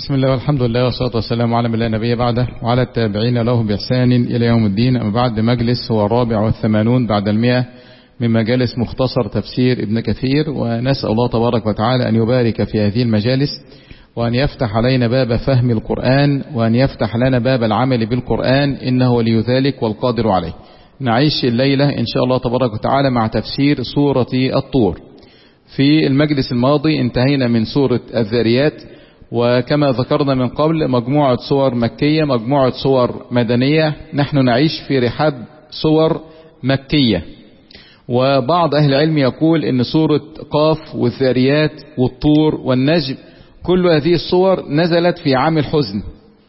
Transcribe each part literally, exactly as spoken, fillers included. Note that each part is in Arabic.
بسم الله والحمد لله والصلاة والسلام على من لا نبي بعده وعلى التابعين له بإحسان إلى يوم الدين. أما بعد، مجلس هو الرابع والثمانون بعد المئة من مجالس مختصر تفسير ابن كثير، ونسأل الله تبارك وتعالى أن يبارك في هذه المجالس وأن يفتح علينا باب فهم القرآن وأن يفتح لنا باب العمل بالقرآن، إنه ولي ذلك والقادر عليه. نعيش الليلة إن شاء الله تبارك وتعالى مع تفسير سورة الطور. في المجلس الماضي انتهينا من سورة الذاريات، وكما ذكرنا من قبل مجموعة صور مكية مجموعة صور مدنية. نحن نعيش في رحاب صور مكية، وبعض أهل العلم يقول إن سورة قاف والذاريات والطور والنجم كل هذه الصور نزلت في عام الحزن،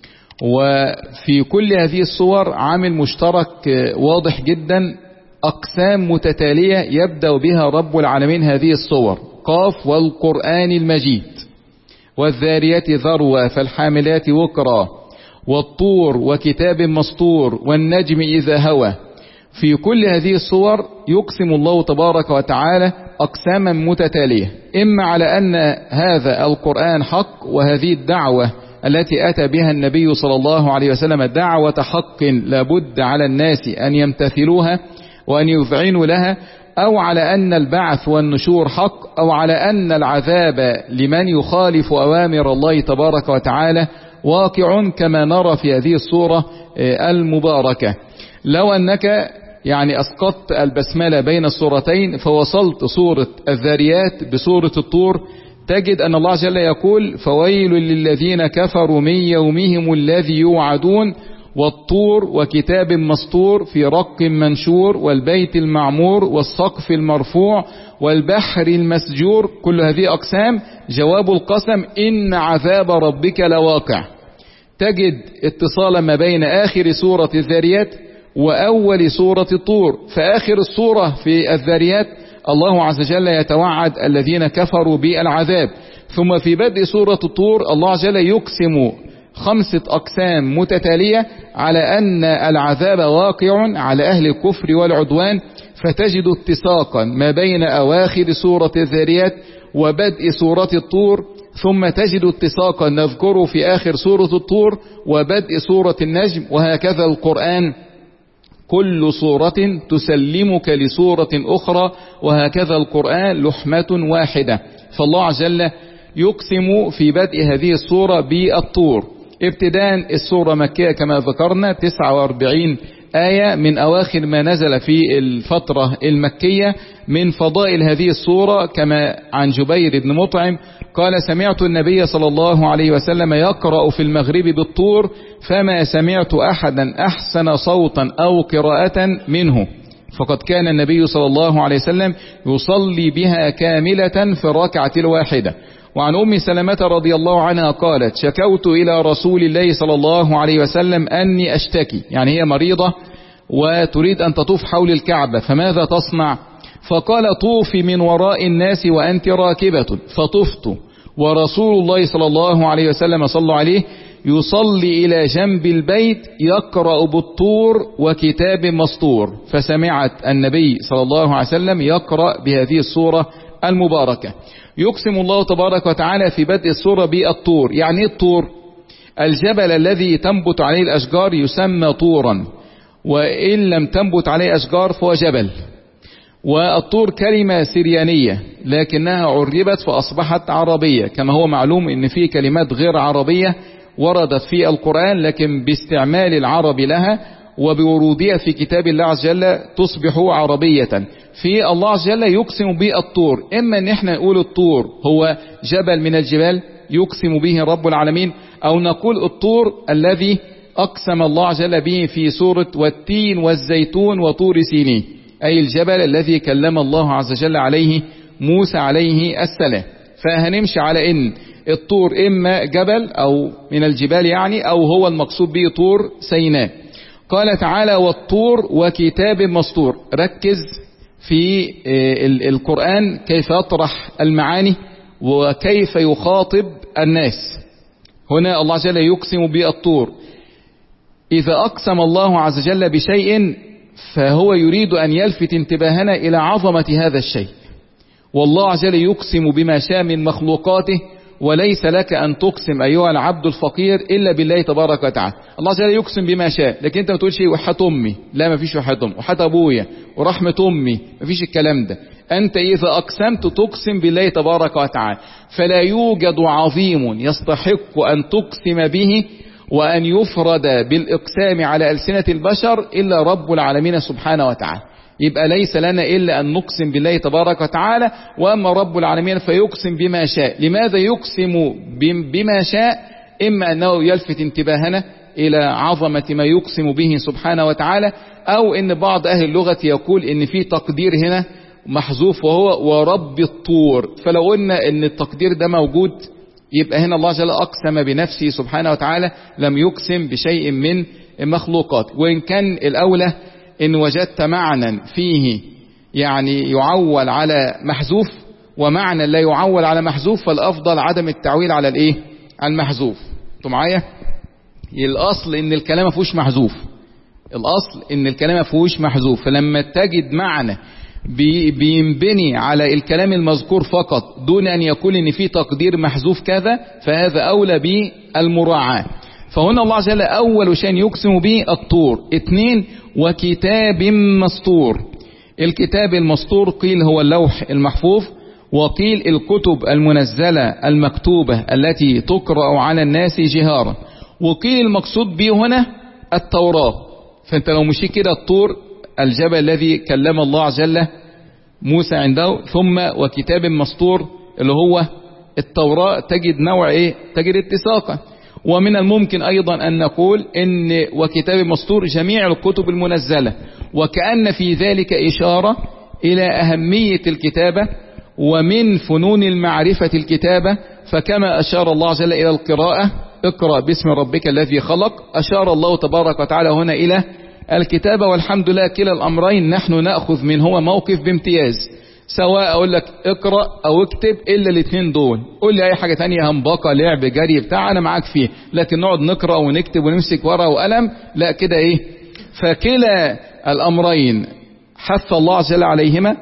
وفي كل هذه الصور عامل مشترك واضح جدا، أقسام متتالية يبدأ بها رب العالمين هذه الصور: قاف والقرآن المجيد، والذاريات ذروة، فالحاملات وقرا، والطور وكتاب مسطور، والنجم إذا هوى. في كل هذه الصور يقسم الله تبارك وتعالى أقساما متتالية، إما على أن هذا القرآن حق، وهذه الدعوة التي أتى بها النبي صلى الله عليه وسلم دعوة حق لابد على الناس أن يمتثلوها وأن يذعنوا لها، أو على أن البعث والنشور حق، أو على أن العذاب لمن يخالف أوامر الله تبارك وتعالى واقع، كما نرى في هذه الصورة المباركة. لو أنك يعني أسقطت البسملة بين الصورتين فوصلت صورة الذاريات بصورة الطور، تجد أن الله جل يقول: فويل للذين كفروا من يومهم الذي يوعدون، والطور وكتاب مسطور، في رق منشور، والبيت المعمور، والسقف المرفوع، والبحر المسجور. كل هذه أقسام جواب القسم: إن عذاب ربك لواقع. تجد اتصالا ما بين آخر سورة الذاريات وأول سورة الطور. فآخر السورة في الذاريات الله عز وجل يتوعد الذين كفروا بالعذاب، ثم في بدء سورة الطور الله جل يقسم خمسة أقسام متتالية على أن العذاب واقع على أهل الكفر والعدوان. فتجد اتساقا ما بين أواخر سورة الذاريات وبدء سورة الطور، ثم تجد اتساقا نذكره في آخر سورة الطور وبدء سورة النجم، وهكذا القرآن كل سورة تسلمك لسورة أخرى، وهكذا القرآن لحمة واحدة. فالله عز وجل يقسم في بدء هذه السورة بالطور. ابتداء السورة مكية كما ذكرنا تسعة وأربعين آية، من أواخر ما نزل في الفترة المكية. من فضائل هذه السورة كما عن جبير بن مطعم قال: سمعت النبي صلى الله عليه وسلم يقرأ في المغرب بالطور، فما سمعت أحدا أحسن صوتا أو قراءة منه، فقد كان النبي صلى الله عليه وسلم يصلي بها كاملة في الركعة الواحدة. وعن أم سلمة رضي الله عنها قالت: شكوت إلى رسول الله صلى الله عليه وسلم أني أشتكي، يعني هي مريضة وتريد أن تطوف حول الكعبة، فماذا تصنع؟ فقال: طوفي من وراء الناس وأنت راكبة. فطفت ورسول الله صلى الله عليه وسلم صلى عليه يصلي إلى جنب البيت يقرأ بالطور وكتاب مسطور، فسمعت النبي صلى الله عليه وسلم يقرأ بهذه السورة المباركة. يقسم الله تبارك وتعالى في بدء السورة بالطور. يعني ايه الطور؟ الجبل الذي تنبت عليه الأشجار يسمى طورا، وإن لم تنبت عليه أشجار فهو جبل. والطور كلمة سريانية لكنها عربت فأصبحت عربية، كما هو معلوم ان في كلمات غير عربية وردت في القرآن لكن باستعمال العرب لها وبورودها في كتاب الله عز وجل تصبح عربية. في الله عز وجل يقسم بالطور، إما أن احنا نقول الطور هو جبل من الجبال يقسم به رب العالمين، أو نقول الطور الذي أقسم الله عز وجل به في سورة والتين والزيتون وطور سينين، أي الجبل الذي كلم الله عز وجل عليه موسى عليه السلام. فهنمشي على إن الطور إما جبل أو من الجبال يعني، أو هو المقصود به طور سيناء. قال تعالى: والطور وكتاب مسطور. ركز في القرآن كيف يطرح المعاني وكيف يخاطب الناس. هنا الله عز وجل يقسم بالطور. إذا أقسم الله عز وجل بشيء فهو يريد أن يلفت انتباهنا إلى عظمة هذا الشيء، والله عز وجل يقسم بما شاء من مخلوقاته وليس لك أن تقسم أيها العبد الفقير إلا بالله تبارك وتعالى. الله جل يقسم بما شاء، لكن أنت ما تقولش وحياة أمي، لا ما فيش وحياة أمي، وحياة أبويا ورحمة أمي، ما فيش الكلام ده. أنت إذا أقسمت تقسم بالله تبارك وتعالى، فلا يوجد عظيم يستحق أن تقسم به وأن يفرد بالإقسام على ألسنة البشر إلا رب العالمين سبحانه وتعالى. يبقى ليس لنا إلا أن نقسم بالله تبارك وتعالى، وأما رب العالمين فيقسم بما شاء. لماذا يقسم بما شاء؟ إما أنه يلفت انتباهنا إلى عظمة ما يقسم به سبحانه وتعالى، أو إن بعض أهل اللغة يقول إن في تقدير هنا محذوف وهو ورب الطور، فلو قلنا إن التقدير ده موجود يبقى هنا الله جل أقسم بنفسه سبحانه وتعالى، لم يقسم بشيء من المخلوقات. وإن كان الأولى إن وجدت معنى فيه يعني يعول على محذوف ومعنى لا يعول على محذوف، فالأفضل عدم التعويل على الإيه؟ على المحذوف. انتوا معايا؟ الأصل إن الكلام ما فيهوش محذوف، الأصل إن الكلام ما فيهوش محذوف، فلما تجد معنى بينبني على الكلام المذكور فقط دون أن يكون إن في تقدير محذوف كذا، فهذا أولى بالمراعاة. فهنا الله جل أول شيء يقسم به الطور. اثنين، وكتاب مسطور. الكتاب المسطور قيل هو اللوح المحفوظ، وقيل الكتب المنزلة المكتوبة التي تقرأ على الناس جهارا، وقيل المقصود به هنا التوراة. فانت لو مشي كده الطور الجبل الذي كلم الله جل موسى عنده، ثم وكتاب مسطور اللي هو التوراة، تجد نوع ايه؟ تجد اتساقا. ومن الممكن ايضا ان نقول ان وكتاب مسطور جميع الكتب المنزلة، وكأن في ذلك اشارة الى اهمية الكتابة ومن فنون المعرفة الكتابة. فكما اشار الله جل الى القراءة اقرأ باسم ربك الذي خلق، اشار الله تبارك وتعالى هنا الى الكتابة. والحمد لله كلا الامرين نحن نأخذ منهما موقف بامتياز، سواء اقول لك اقرأ او اكتب، الا الاثنين دول. قول لي اي حاجة تانية، همبقة لعب جري بتاع، انا معاك فيه، لكن نقعد نقرأ ونكتب ونمسك ورقة وقلم لا كده ايه. فكلا الامرين حث الله جل عليهما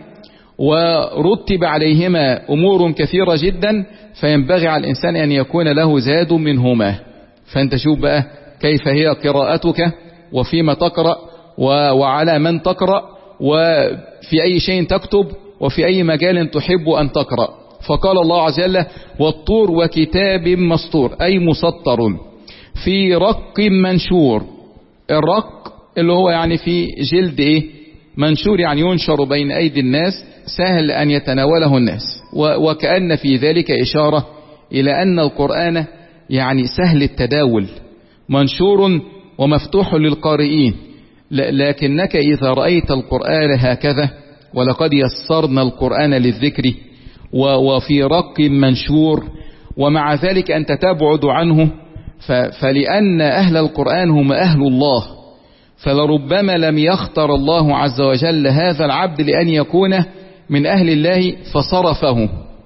ورتب عليهما امور كثيرة جدا، فينبغي على الانسان ان يكون له زاد منهما. فانت شوف بقى كيف هي قراءتك، وفيما تقرأ، وعلى من تقرأ، وفي أي شيء تكتب، وفي أي مجال تحب أن تقرأ. فقال الله عز وجل والطور وكتاب مسطور، أي مسطر في رق منشور. الرق اللي هو يعني في جلد إيه؟ منشور، يعني ينشر بين أيدي الناس، سهل أن يتناوله الناس. وكأن في ذلك إشارة إلى أن القرآن يعني سهل التداول، منشور ومفتوح للقارئين. لكنك إذا رأيت القرآن هكذا، ولقد يسرنا القرآن للذكر، وفي رق منشور، ومع ذلك أنت تبعد عنه، فلأن أهل القرآن هم أهل الله، فلربما لم يختر الله عز وجل هذا العبد لأن يكون من أهل الله فصرفه.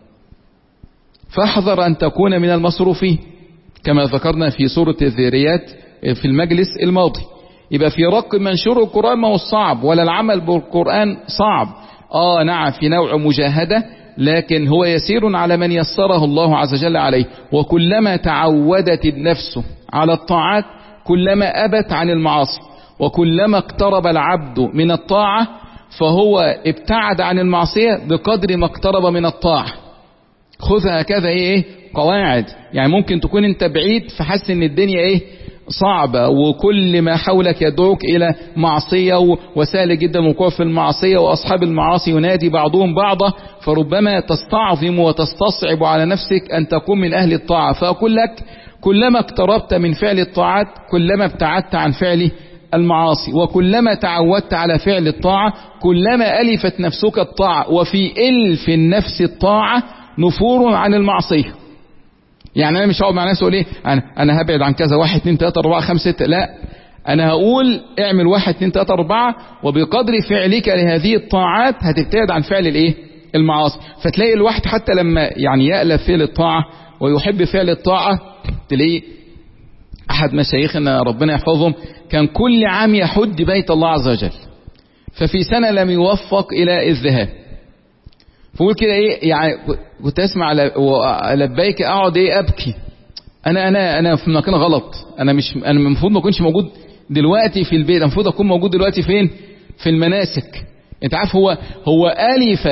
فاحذر أن تكون من المصروفين كما ذكرنا في سورة الذريات في المجلس الماضي. يبقى في رق منشور القرآن ما هو صعب، ولا العمل بالقرآن صعب. آه نعم في نوع مجاهدة، لكن هو يسير على من يسره الله عز وجل عليه. وكلما تعودت النفس على الطاعات كلما أبت عن المعاصي، وكلما اقترب العبد من الطاعة فهو ابتعد عن المعصية بقدر ما اقترب من الطاعة. خذها كذا ايه قواعد. يعني ممكن تكون انت بعيد فحس ان الدنيا ايه صعبة، وكل ما حولك يدعوك الى معصية، وسهل جدا الوقوع في المعصية، واصحاب المعاصي ينادي بعضهم بعضا، فربما تستعظم وتستصعب على نفسك ان تكون من اهل الطاعة. فاقول لك كلما اقتربت من فعل الطاعات كلما ابتعدت عن فعل المعاصي، وكلما تعودت على فعل الطاعة كلما ألفت نفسك الطاعة. وفي ألف النفس الطاعة نفور عن المعصية. يعني أنا مش هقعد مع ناس أقول إيه أنا, أنا هبعد عن كذا واحد اتنين تلاتة أربعة خمسة ستة، لا، أنا هقول اعمل واحد اتنين تلاتة أربعة، وبقدر فعلك لهذه الطاعات هتبتعد عن فعل الإيه المعاصي. فتلاقي الواحد حتى لما يعني يألف فعل الطاعة ويحب فعل الطاعة، تلاقيه أحد مشايخنا ربنا يحفظهم كان كل عام يحج بيت الله عز وجل، ففي سنة لم يوفق إلى الذهاب، فقول كده ايه يعني، كنت اسمع لبيك اقعد ايه ابكي، انا انا انا في مكان غلط، انا مش انا المفروض ما اكونش موجود دلوقتي في البيت، المفروض اكون موجود دلوقتي فين؟ في المناسك. انت عارف هو هو الف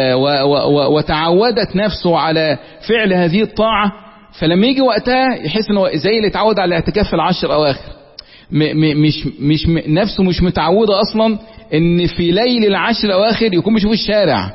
وتعودت نفسه على فعل هذه الطاعه، فلما يجي وقتها يحس انه زي اللي اتعود على الاعتكاف في العشر اواخر، مش مش نفسه مش متعوده اصلا ان في ليل العشر الاواخر يكون بيشوف الشارع.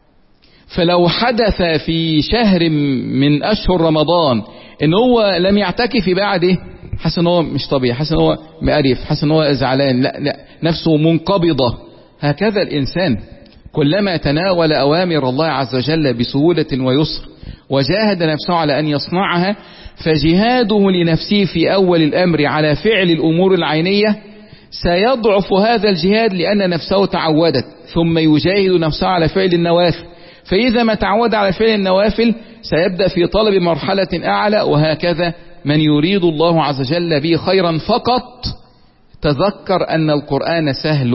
فلو حدث في شهر من اشهر رمضان ان هو لم يعتكف بعد ايه، حاسس ان هو مش طبيعي، حاسس ان هو مقرف، حاسس ان هو زعلان، لا لا نفسه منقبضه. هكذا الانسان كلما تناول اوامر الله عز وجل بسهوله ويسر وجاهد نفسه على ان يصنعها، فجهاده لنفسه في اول الامر على فعل الامور العينيه سيضعف هذا الجهاد لان نفسه تعودت، ثم يجاهد نفسه على فعل النوافل، فإذا ما تعود على فعل النوافل سيبدأ في طلب مرحلة أعلى. وهكذا من يريد الله عز وجل به خيرا فقط تذكر أن القرآن سهل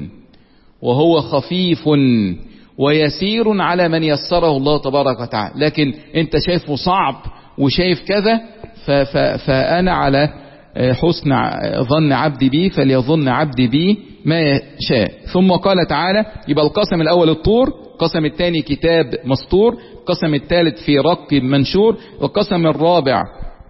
وهو خفيف ويسير على من يسره الله تبارك وتعالى، لكن أنت شايفه صعب وشايف كذا، فأنا على حسن ظن عبدي بي فليظن عبدي بي ما يشاء. ثم قال تعالى، يبقى القسم الأول الطور، القسم الثاني كتاب مسطور، القسم الثالث في رق منشور، والقسم الرابع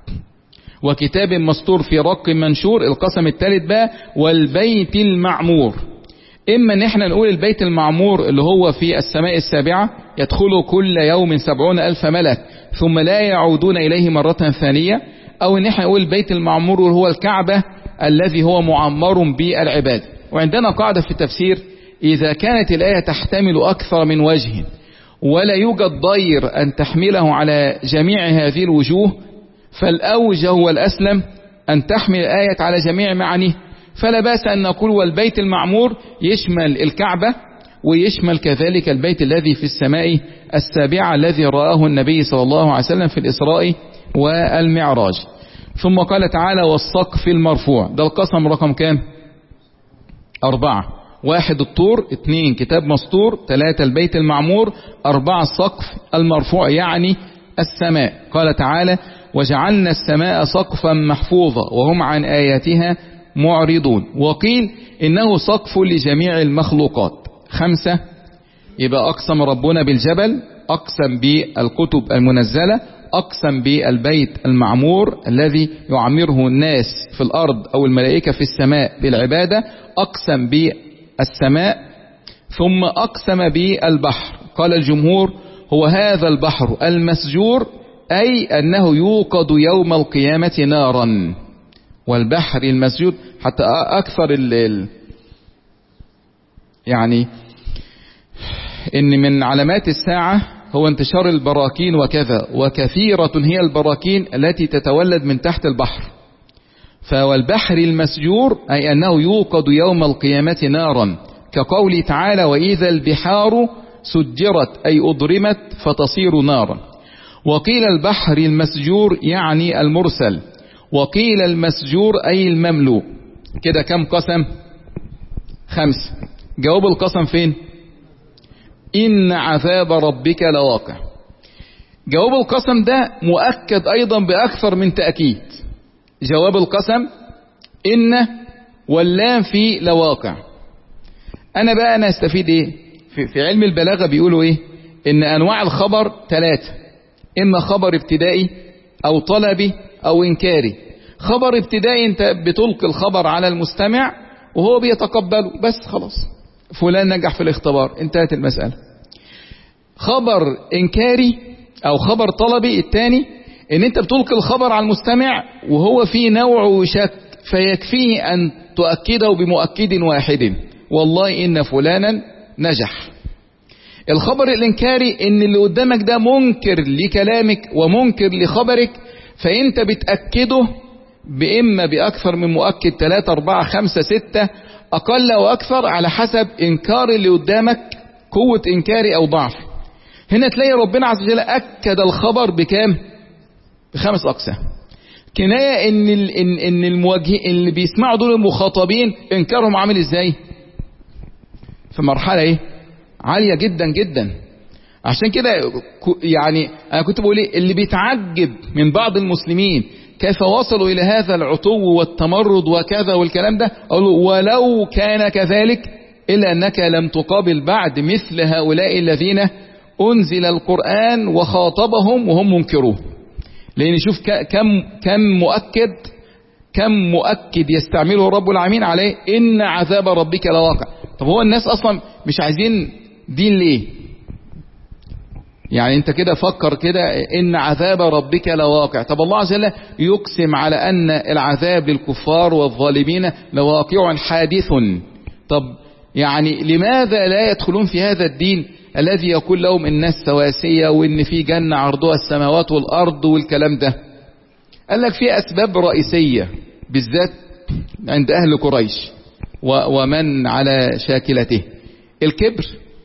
وكتاب مسطور في رق منشور. القسم الثالث بقى والبيت المعمور. إما ان احنا نقول البيت المعمور اللي هو في السماء السابعة يدخله كل يوم سبعون ألف ملك ثم لا يعودون إليه مرة ثانية، أو ان احنا نقول البيت المعمور هو الكعبة الذي هو معمر بالعباد. وعندنا قاعدة في التفسير، إذا كانت الآية تحتمل أكثر من وجه ولا يوجد ضير أن تحمله على جميع هذه الوجوه، فالأوجه والأسلم أن تحمل الآية على جميع معانيه. فلا بأس أن نقول والبيت المعمور يشمل الكعبة ويشمل كذلك البيت الذي في السماء السابعة الذي رآه النبي صلى الله عليه وسلم في الإسراء والمعراج. ثم قال تعالى والسقف المرفوع. ده القسم رقم كام؟ أربعة. واحد الطور، اثنين كتاب مسطور، ثلاثة البيت المعمور، أربعة السقف المرفوع يعني السماء. قال تعالى وجعلنا السماء سقفا محفوظا وهم عن آياتها معرضون. وقيل إنه سقف لجميع المخلوقات. خمسة، يبقى أقسم ربنا بالجبل، أقسم بالكتب المنزلة، أقسم بالبيت المعمور الذي يعمره الناس في الأرض أو الملائكة في السماء بالعبادة، أقسم بالسماء، ثم أقسم بالبحر. قال الجمهور هو هذا البحر المسجور، أي أنه يوقد يوم القيامة نارا. والبحر المسجور حتى أكثر ال يعني إن من علامات الساعة هو انتشار البراكين وكذا، وكثيرة هي البراكين التي تتولد من تحت البحر. فوالبحر المسجور أي أنه يوقد يوم القيامة نارا، كقول تعالى وإذا البحار سجرت أي أضرمت فتصير نارا. وقيل البحر المسجور يعني المرسل، وقيل المسجور أي المملوء. كده كم قسم؟ خمسة. جواب القسم فين؟ إن عذاب ربك لواقع. جواب القسم ده مؤكد أيضا بأكثر من تأكيد. جواب القسم إن واللام في لواقع. أنا بقى أنا استفيد إيه؟ في, في علم البلاغة بيقولوا إيه؟ إن أنواع الخبر ثلاثة، إما خبر ابتدائي أو طلبي أو إنكاري. خبر ابتدائي أنت بتلقي الخبر على المستمع وهو بيتقبله بس خلاص، فلان نجح في الاختبار، انتهت المسألة. خبر إنكاري أو خبر طلبي الثاني إن أنت بتلقي الخبر على المستمع وهو فيه نوع شك، فيكفيه أن تؤكده بمؤكد واحد، والله إن فلانا نجح. الخبر الإنكاري إن اللي قدامك ده منكر لكلامك ومنكر لخبرك، فأنت بتأكده بإما بأكثر من مؤكد، ثلاثة أربعة خمسة ستة أقل وأكثر على حسب إنكار اللي قدامك، قوة إنكاري أو ضعف. هنا تلاقي ربنا عز وجل أكد الخبر بكام؟ بخمس أقسام. كناية إن إن إن المواجهين اللي بيسمعوا دول المخاطبين إنكارهم عامل إزاي؟ في مرحلة إيه؟ عالية جدا جدا، عشان كده يعني انا كنت بقول ايه، اللي بيتعجب من بعض المسلمين كيف وصلوا الى هذا العتو والتمرد وكذا والكلام ده، اقول له ولو كان كذلك الا انك لم تقابل بعد مثل هؤلاء الذين انزل القرآن وخاطبهم وهم منكروه. لان شوف كم كم مؤكد كم مؤكد يستعمله رب العالمين عليه ان عذاب ربك لواقع. طب هو الناس اصلا مش عايزين دين ليه؟ يعني انت كده فكر كده، ان عذاب ربك لواقع. طب الله عز وجل يقسم على ان العذاب للكفار والظالمين لواقع حادث. طب يعني لماذا لا يدخلون في هذا الدين الذي يقول لهم الناس سواسية وان في جنة عرضها السماوات والارض والكلام ده؟ قال لك في اسباب رئيسية بالذات عند اهل قريش ومن على شاكلته. الكبر.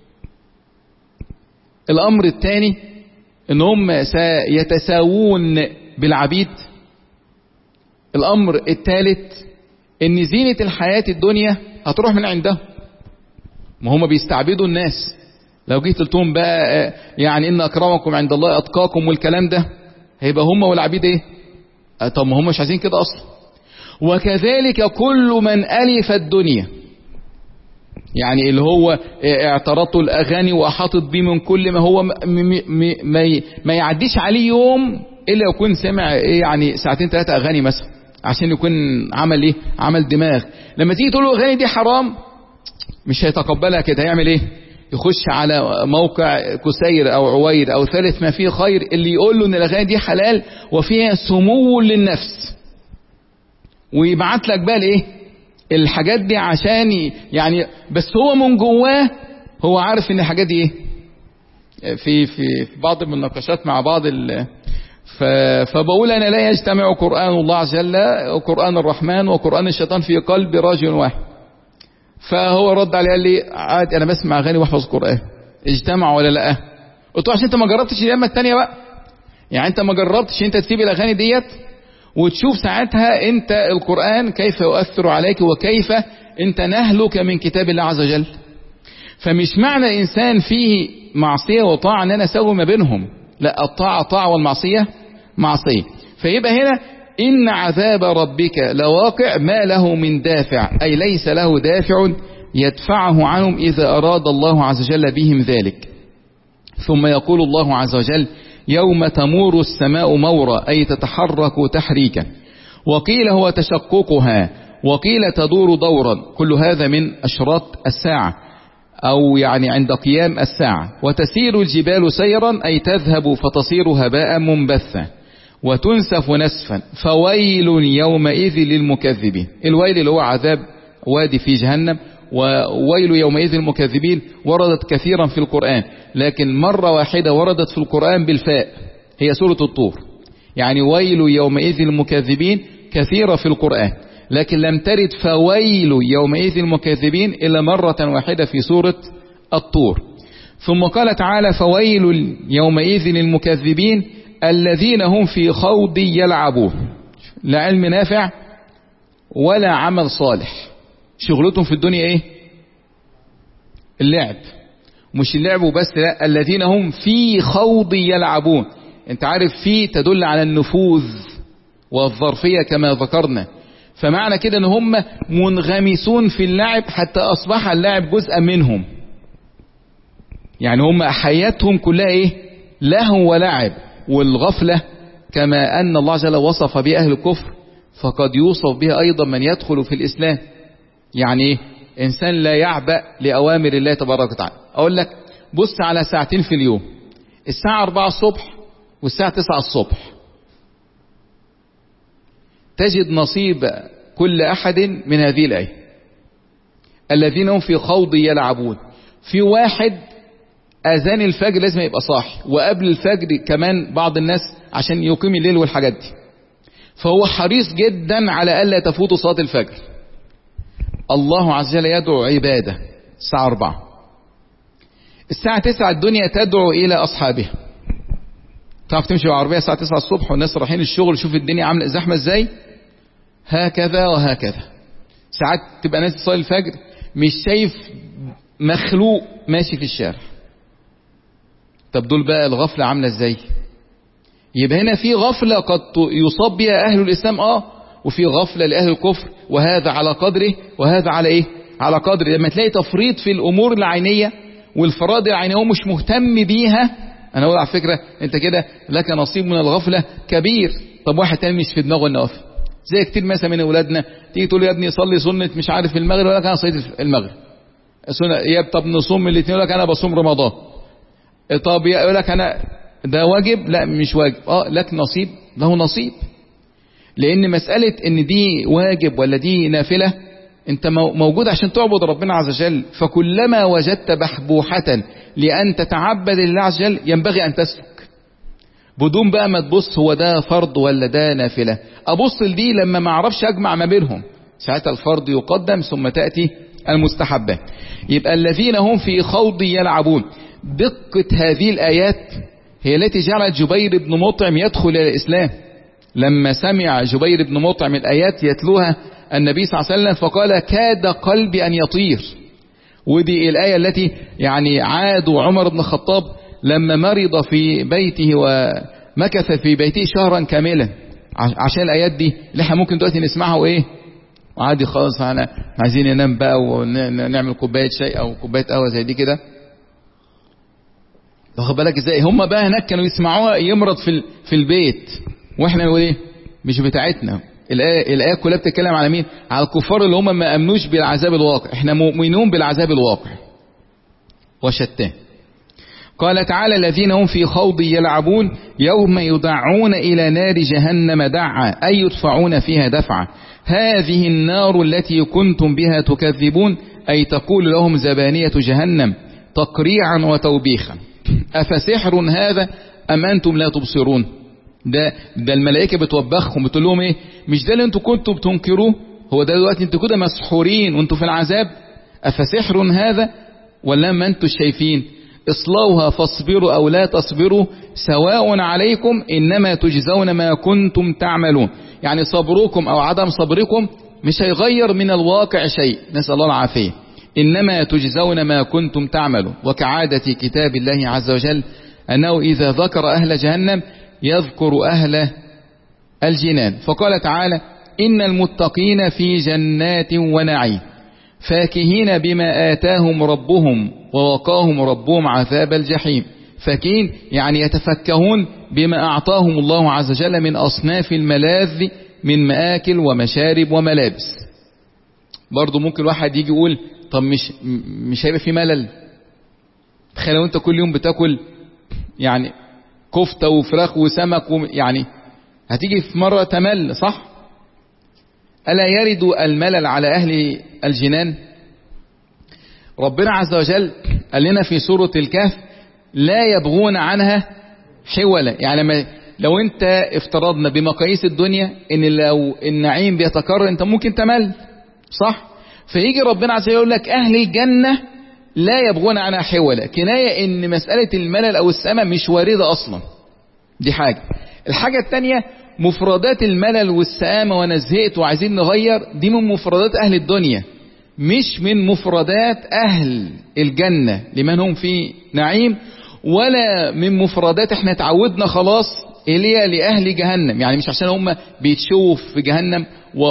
الامر الثاني ان هم سيتساوون بالعبيد. الامر الثالث ان زينة الحياة الدنيا هتروح من عندهم، ما هم بيستعبدوا الناس. لو جيت قلتهم بقى يعني ان اكرمكم عند الله اتقاكم والكلام ده، هيبقى هم والعبيد ايه؟ طب ما هم مش عايزين كده اصلا. وكذلك كل من الف الدنيا، يعني اللي هو اعترضوا الاغاني واحاطت بيه من كل ما هو ما, ما, ما يعديش عليه يوم الا يكون سمع يعني ساعتين ثلاثه اغاني مثلا، عشان يكون عمل ايه؟ عمل دماغ. لما تيجي تقول له اغاني دي حرام مش هيتقبلها كده. هيعمل ايه؟ يخش على موقع كسير او عوير او ثالث ما فيه خير اللي يقول له ان الاغاني دي حلال وفيها سمو للنفس، ويبعت لك بقى الايه؟ الحاجات دي عشان يعني، بس هو من جواه هو عارف ان الحاجات دي ايه. في في في بعض المناقشات مع بعض ال فبقول انا لا يجتمع قرآن الله عز وجل وقرآن الرحمن وقرآن الشيطان في قلب رجل واحد. فهو رد علي قال لي عادي انا بسمع اغاني واحفظ قرآن، اجتمع ولا لا؟ قلت له عشان انت ما جربتش اليمه الثانيه بقى، يعني انت ما جربتش انت تسيب الاغاني ديت وتشوف ساعتها انت القرآن كيف يؤثر عليك وكيف انت نهلك من كتاب الله عز وجل. فمش معنى انسان فيه معصية وطاعة ان انا اسوي ما بينهم، لا، الطاعة طاعة والمعصية معصية. فيبقى هنا ان عذاب ربك لواقع ما له من دافع، اي ليس له دافع يدفعه عنهم اذا اراد الله عز وجل بهم ذلك. ثم يقول الله عز وجل يوم تمور السماء مورا، أي تتحرك تحريكا. وقيل هو تشققها، وقيل تدور دورا. كل هذا من أشراط الساعة أو يعني عند قيام الساعة. وتسير الجبال سيرا، أي تذهب فتصير هباء منبثا وتنسف نسفا. فويل يومئذ للمكذبين. الويل اللي هو عذاب وادي في جهنم، وويل يومئذ المكذبين وردت كثيرا في القرآن، لكن مرة واحدة وردت في القرآن بالفاء، هي سورة الطور. يعني ويل يومئذ المكذبين كثيرة في القرآن، لكن لم ترد فويل يومئذ المكذبين إلا مرة واحدة في سورة الطور. ثم قال تعالى فويل يومئذ المكذبين الذين هم في خوض يلعبون. لا علم نافع ولا عمل صالح، شغلتهم في الدنيا ايه؟ اللعب. مش اللعب وبس، لا، الذين هم في خوض يلعبون. انت عارف في تدل على النفوذ والظرفية كما ذكرنا، فمعنى كده ان هم منغمسون في اللعب حتى اصبح اللعب جزءا منهم. يعني هم حياتهم كلها ايه؟ لهو ولعب. والغفلة كما ان الله جل وصف بها اهل الكفر فقد يوصف بها ايضا من يدخل في الاسلام. يعني ايه؟ انسان لا يعبأ لأوامر الله تبارك وتعالى. اقول لك بص على ساعتين في اليوم، الساعة أربعة الصبح والساعة تسعة الصبح، تجد نصيب كل أحد من هذه الآية. الذين هم في خوض يلعبون. في واحد أذان الفجر لازم يبقى صاحي، وقبل الفجر كمان بعض الناس عشان يقيم الليل والحاجات دي، فهو حريص جدا على ألا تفوت صلاة الفجر. الله عز وجل يدعو عباده الساعة أربعة. الساعة تسعة الدنيا تدعو إلى أصحابها. تعرف تمشي بالعربية الساعة تسعة الصبح والناس رايحين الشغل، شوف الدنيا عاملة زحمة ازاي، هكذا وهكذا. ساعات تبقى ناس تصلي الفجر مش شايف مخلوق ماشي في الشارع. طب دول بقى الغفلة عاملة ازاي؟ يبقى هنا في غفلة قد يصاب بها أهل الإسلام اه وفي غفلة لأهل الكفر، وهذا على قدره وهذا على ايه؟ على قدر. لما تلاقي تفريط في الأمور العينية والفرائض العينية هو مش مهتم بيها، أنا أقول على فكرة أنت كده لك نصيب من الغفلة كبير. طب واحد تاني مش في دماغه النوافل، زي كتير مثلا من أولادنا تيجي تقول يا ابني صلي سنة مش عارف المغرب، يقول لك أنا صليت المغرب. يا طب نصوم من الاثنين، يقول لك أنا بصوم رمضان. طب يقول لك أنا ده واجب، لا مش واجب. اه لك نصيب، له نصيب. لأن مسألة إن دي واجب ولا دي نافلة انت موجود عشان تعبد ربنا عز وجل، فكلما وجدت بحبوحة لأن تتعبد لله عز وجل ينبغي أن تسلك بدون بقى ما تبص هو ده فرض ولا ده نافلة. أبص لدي لما ما اعرفش أجمع ما بينهم، ساعتها الفرض يقدم ثم تأتي المستحبات. يبقى الذين هم في خوض يلعبون. دقة هذه الآيات هي التي جعلت جبير بن مطعم يدخل إلى الإسلام. لما سمع جبير بن مطعم الآيات يتلوها النبي صلى الله عليه وسلم فقال كاد قلبي أن يطير. ودي الآية التي يعني عادوا عمر بن الخطاب لما مرض في بيته ومكث في بيته شهرا كاملا عشان الآيات دي اللي احنا ممكن دلوقتي نسمعها وإيه وعادي خالص، احنا عايزين ننام بقى ونعمل كوباية شاي أو كوباية قهوة زي دي كده. واخد بالك ازاي؟ هم بقى هناك كانوا يسمعوها يمرض في في البيت، واحنا نقول ايه مش بتاعتنا. الآية, الآية كلها بتتكلم على مين؟ على الكفار اللي هم ما أمنوش بالعذاب الواقع. احنا مؤمنون بالعذاب الواقع وشتان. قال تعالى الذين هم في خوض يلعبون يوم يدعون إلى نار جهنم دعا أي يدفعون فيها دفعا هذه النار التي كنتم بها تكذبون أي تقول لهم زبانية جهنم تقريعا وتوبيخا أفسحر هذا أم أنتم لا تبصرون. ده ده الملائكة بتوبخهم بتقول لهم ايه؟ مش ده اللي انتوا كنتوا بتنكروه؟ هو ده دلوقتي انتوا كده مسحورين وانتوا في العذاب؟ أفسحر هذا ولا ما انتوا شايفين؟ اصلوها فاصبروا أو لا تصبروا سواء عليكم إنما تجزون ما كنتم تعملون. يعني صبركم أو عدم صبركم مش هيغير من الواقع شيء، نسأل الله العافية. إنما تجزون ما كنتم تعملون. وكعادة كتاب الله عز وجل أنه إذا ذكر أهل جهنم يذكر أهل الجنان. فقال تعالى إن المتقين في جنات ونعيم فاكهين بما آتاهم ربهم ووقاهم ربهم عذاب الجحيم. فاكهين يعني يتفكهون بما أعطاهم الله عز وجل من أصناف الملاذ من مآكل ومشارب وملابس. برضو ممكن واحد يجي يقول طب مش مش هيبقى في ملل؟ تخيل لو انت كل يوم بتاكل يعني كفتة وفراخ وسمك و... يعني هتيجي في مرة تمل، صح؟ ألا يرد الملل على أهل الجنان؟ ربنا عز وجل قال لنا في سورة الكهف لا يبغون عنها حولا. يعني لما لو انت افترضنا بمقاييس الدنيا ان لو النعيم بيتكرر انت ممكن تمل، صح؟ فيجي ربنا عز وجل يقول لك أهل الجنة لا يبغون عنها حولا، كناية ان مسألة الملل او السماء مش واردة اصلا. دي حاجة. الحاجة التانية مفردات الملل والسآمة وانا زهقت وعايزين نغير دي من مفردات اهل الدنيا مش من مفردات اهل الجنة لمن هم في نعيم، ولا من مفردات احنا تعودنا خلاص إليها لأهل جهنم. يعني مش عشان هم بيتشوف في جهنم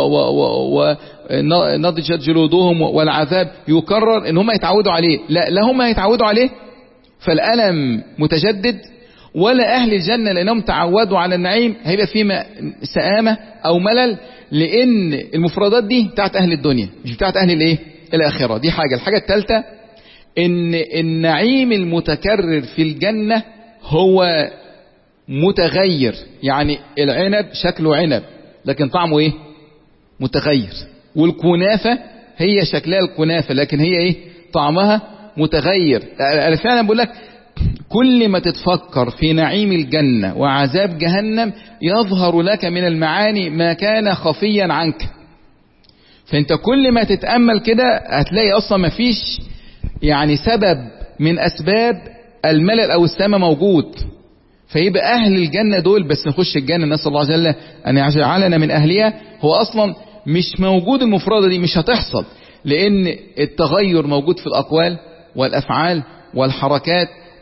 ونضجت جلودهم والعذاب يكرر ان هم يتعودوا عليه، لا لا هم يتعودوا عليه فالألم متجدد، ولا أهل الجنة لأنهم تعودوا على النعيم هيبقى فيه سآمة أو ملل، لأن المفردات دي بتاعت أهل الدنيا مش بتاعت أهل الإيه؟ الآخرة. دي حاجة. الحاجة الثالثة إن النعيم المتكرر في الجنة هو متغير. يعني العنب شكله عنب لكن طعمه إيه؟ متغير. والكنافة هي شكلها الكنافة لكن هي إيه؟ طعمها متغير. أنا فعلا بقول لك كل ما تتفكر في نعيم الجنة وعذاب جهنم يظهر لك من المعاني ما كان خفيا عنك. فانت كل ما تتأمل كده هتلاقي اصلا ما فيش يعني سبب من اسباب الملل او السامة موجود. فيبقى اهل الجنة دول بس نخش الجنة نسأل الله جل ان يجعلنا من اهلها، هو اصلا مش موجود المفردة دي، مش هتحصل، لان التغير موجود في الاقوال والافعال والحركات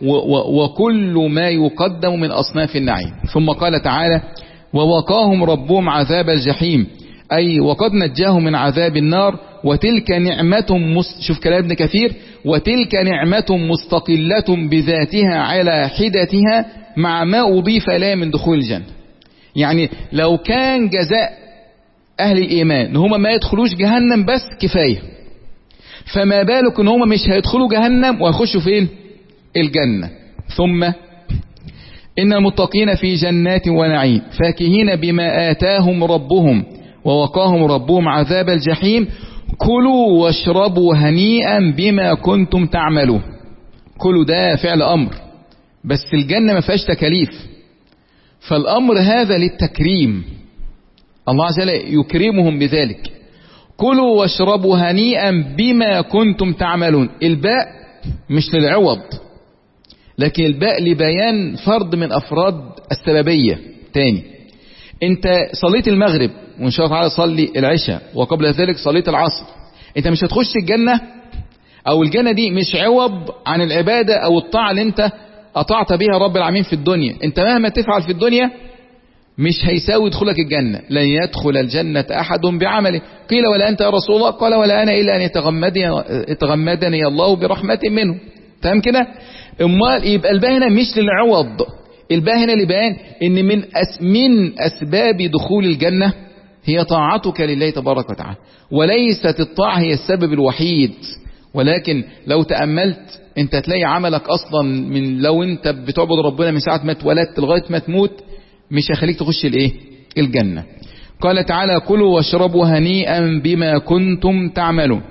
وكل ما يقدم من أصناف النعيم. ثم قال تعالى ووقاهم ربهم عذاب الجحيم، أي وقد نجاهم من عذاب النار، وتلك نعمة مست... شوف كلام ابن كثير، وتلك نعمة مستقلة بذاتها على حدتها مع ما أضيف إليها من دخول الجنة. يعني لو كان جزاء أهل الإيمان إن هم ما يدخلوش جهنم بس كفاية، فما بالك إن هم مش هيدخلوا جهنم ويخشوا فين؟ الجنة. ثم إن المتقين في جنات ونعيم فاكهين بما آتاهم ربهم ووقاهم ربهم عذاب الجحيم، كلوا واشربوا هنيئا بما كنتم تعملون. كلوا ده فعل أمر، بس الجنة ما فيهاش تكاليف، فالأمر هذا للتكريم، الله عز وجل يكرمهم بذلك. كلوا واشربوا هنيئا بما كنتم تعملون. الباء مش للعوض، لكن الباء لبيان فرض من أفراد السببية. تاني، انت صليت المغرب وان شاء الله تعالى صلي العشاء وقبل ذلك صليت العصر، انت مش هتخش الجنة، او الجنة دي مش عوض عن العبادة او الطاعة اللي انت اطعت بها رب العالمين في الدنيا. انت مهما تفعل في الدنيا مش هيساوي دخولك الجنة. لن يدخل الجنة احد بعمله. قيل ولا انت يا رسول الله؟ قال ولا انا الا ان يتغمدني, يتغمدني الله برحمة منه. تمام كده؟ امال يبقى الباء هنا مش للعوض، الباء هنا لبيان ان من أس من اسباب دخول الجنة هي طاعتك لله تبارك وتعالى، وليست الطاعة هي السبب الوحيد. ولكن لو تأملت انت تلاقي عملك اصلا من لو انت بتعبد ربنا من ساعة ما اتولدت لغاية ما تموت مش هيخليك تخش الايه؟ الجنة. قال تعالى كلوا واشربوا هنيئا بما كنتم تعملون.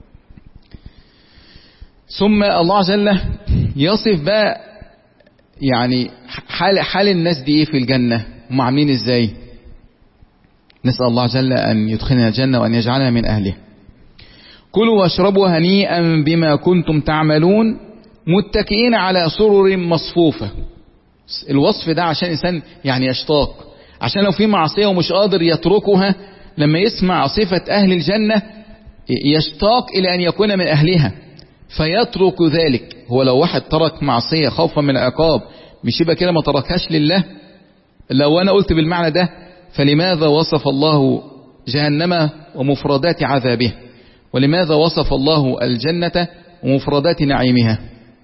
ثم الله عز وجل يصف بقى يعني حال, حال الناس دي ايه في الجنة، هم عاملين ازاي. نسأل الله عز وجل ان يدخلنا الجنة وان يجعلنا من اهلها. كلوا واشربوا هنيئا بما كنتم تعملون متكئين على سرر مصفوفة. الوصف ده عشان الانسان يعني يشتاق، عشان لو في معصية ومش قادر يتركها لما يسمع صفة اهل الجنة يشتاق الى ان يكون من اهلها فيترك ذلك. هو لو واحد ترك معصية خوفا من العقاب مش يبقى كده ما تركهاش لله؟ لو انا قلت بالمعنى ده فلماذا وصف الله جهنم ومفردات عذابها، ولماذا وصف الله الجنة ومفردات نعيمها؟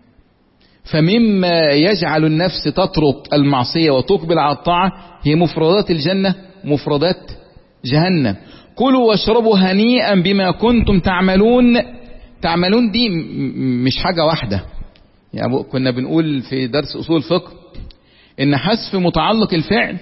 فمما يجعل النفس تترك المعصية وتقبل على الطاعة هي مفردات الجنة ومفردات جهنم. كلوا واشربوا هنيئا بما كنتم تعملون. تعملون دي مش حاجة واحدة، يعني كنا بنقول في درس أصول الفقه إن حذف متعلق الفعل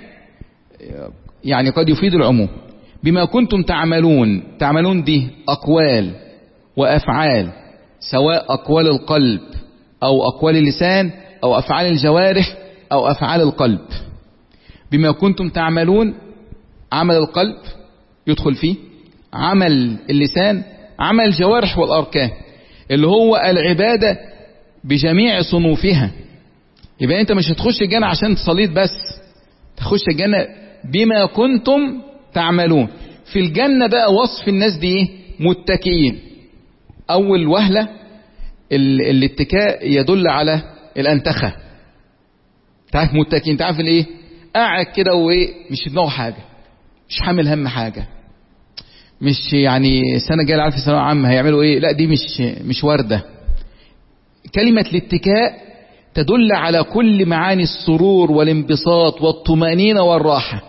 يعني قد يفيد العموم. بما كنتم تعملون، تعملون دي أقوال وأفعال، سواء أقوال القلب أو أقوال اللسان أو أفعال الجوارح أو أفعال القلب. بما كنتم تعملون، عمل القلب يدخل فيه، عمل اللسان، عمل الجوارح والأركان اللي هو العبادة بجميع صنوفها. يبقى أنت مش هتخش الجنة عشان تصليت بس، تخش الجنة بما كنتم تعملون. في الجنة بقى وصف الناس دي ايه؟ متكئين. أول وهلة الاتكاء يدل على الأنتخة. تعرف متكئين، تعرف الايه؟ قاعد كده وايه؟ مش في دماغه حاجة، مش حامل هم حاجة، مش يعني السنة الجاية عارف الثانوية عامة هيعملوا ايه، لا دي مش مش واردة. كلمة الاتكاء تدل على كل معاني السرور والانبساط والطمأنينة والراحة.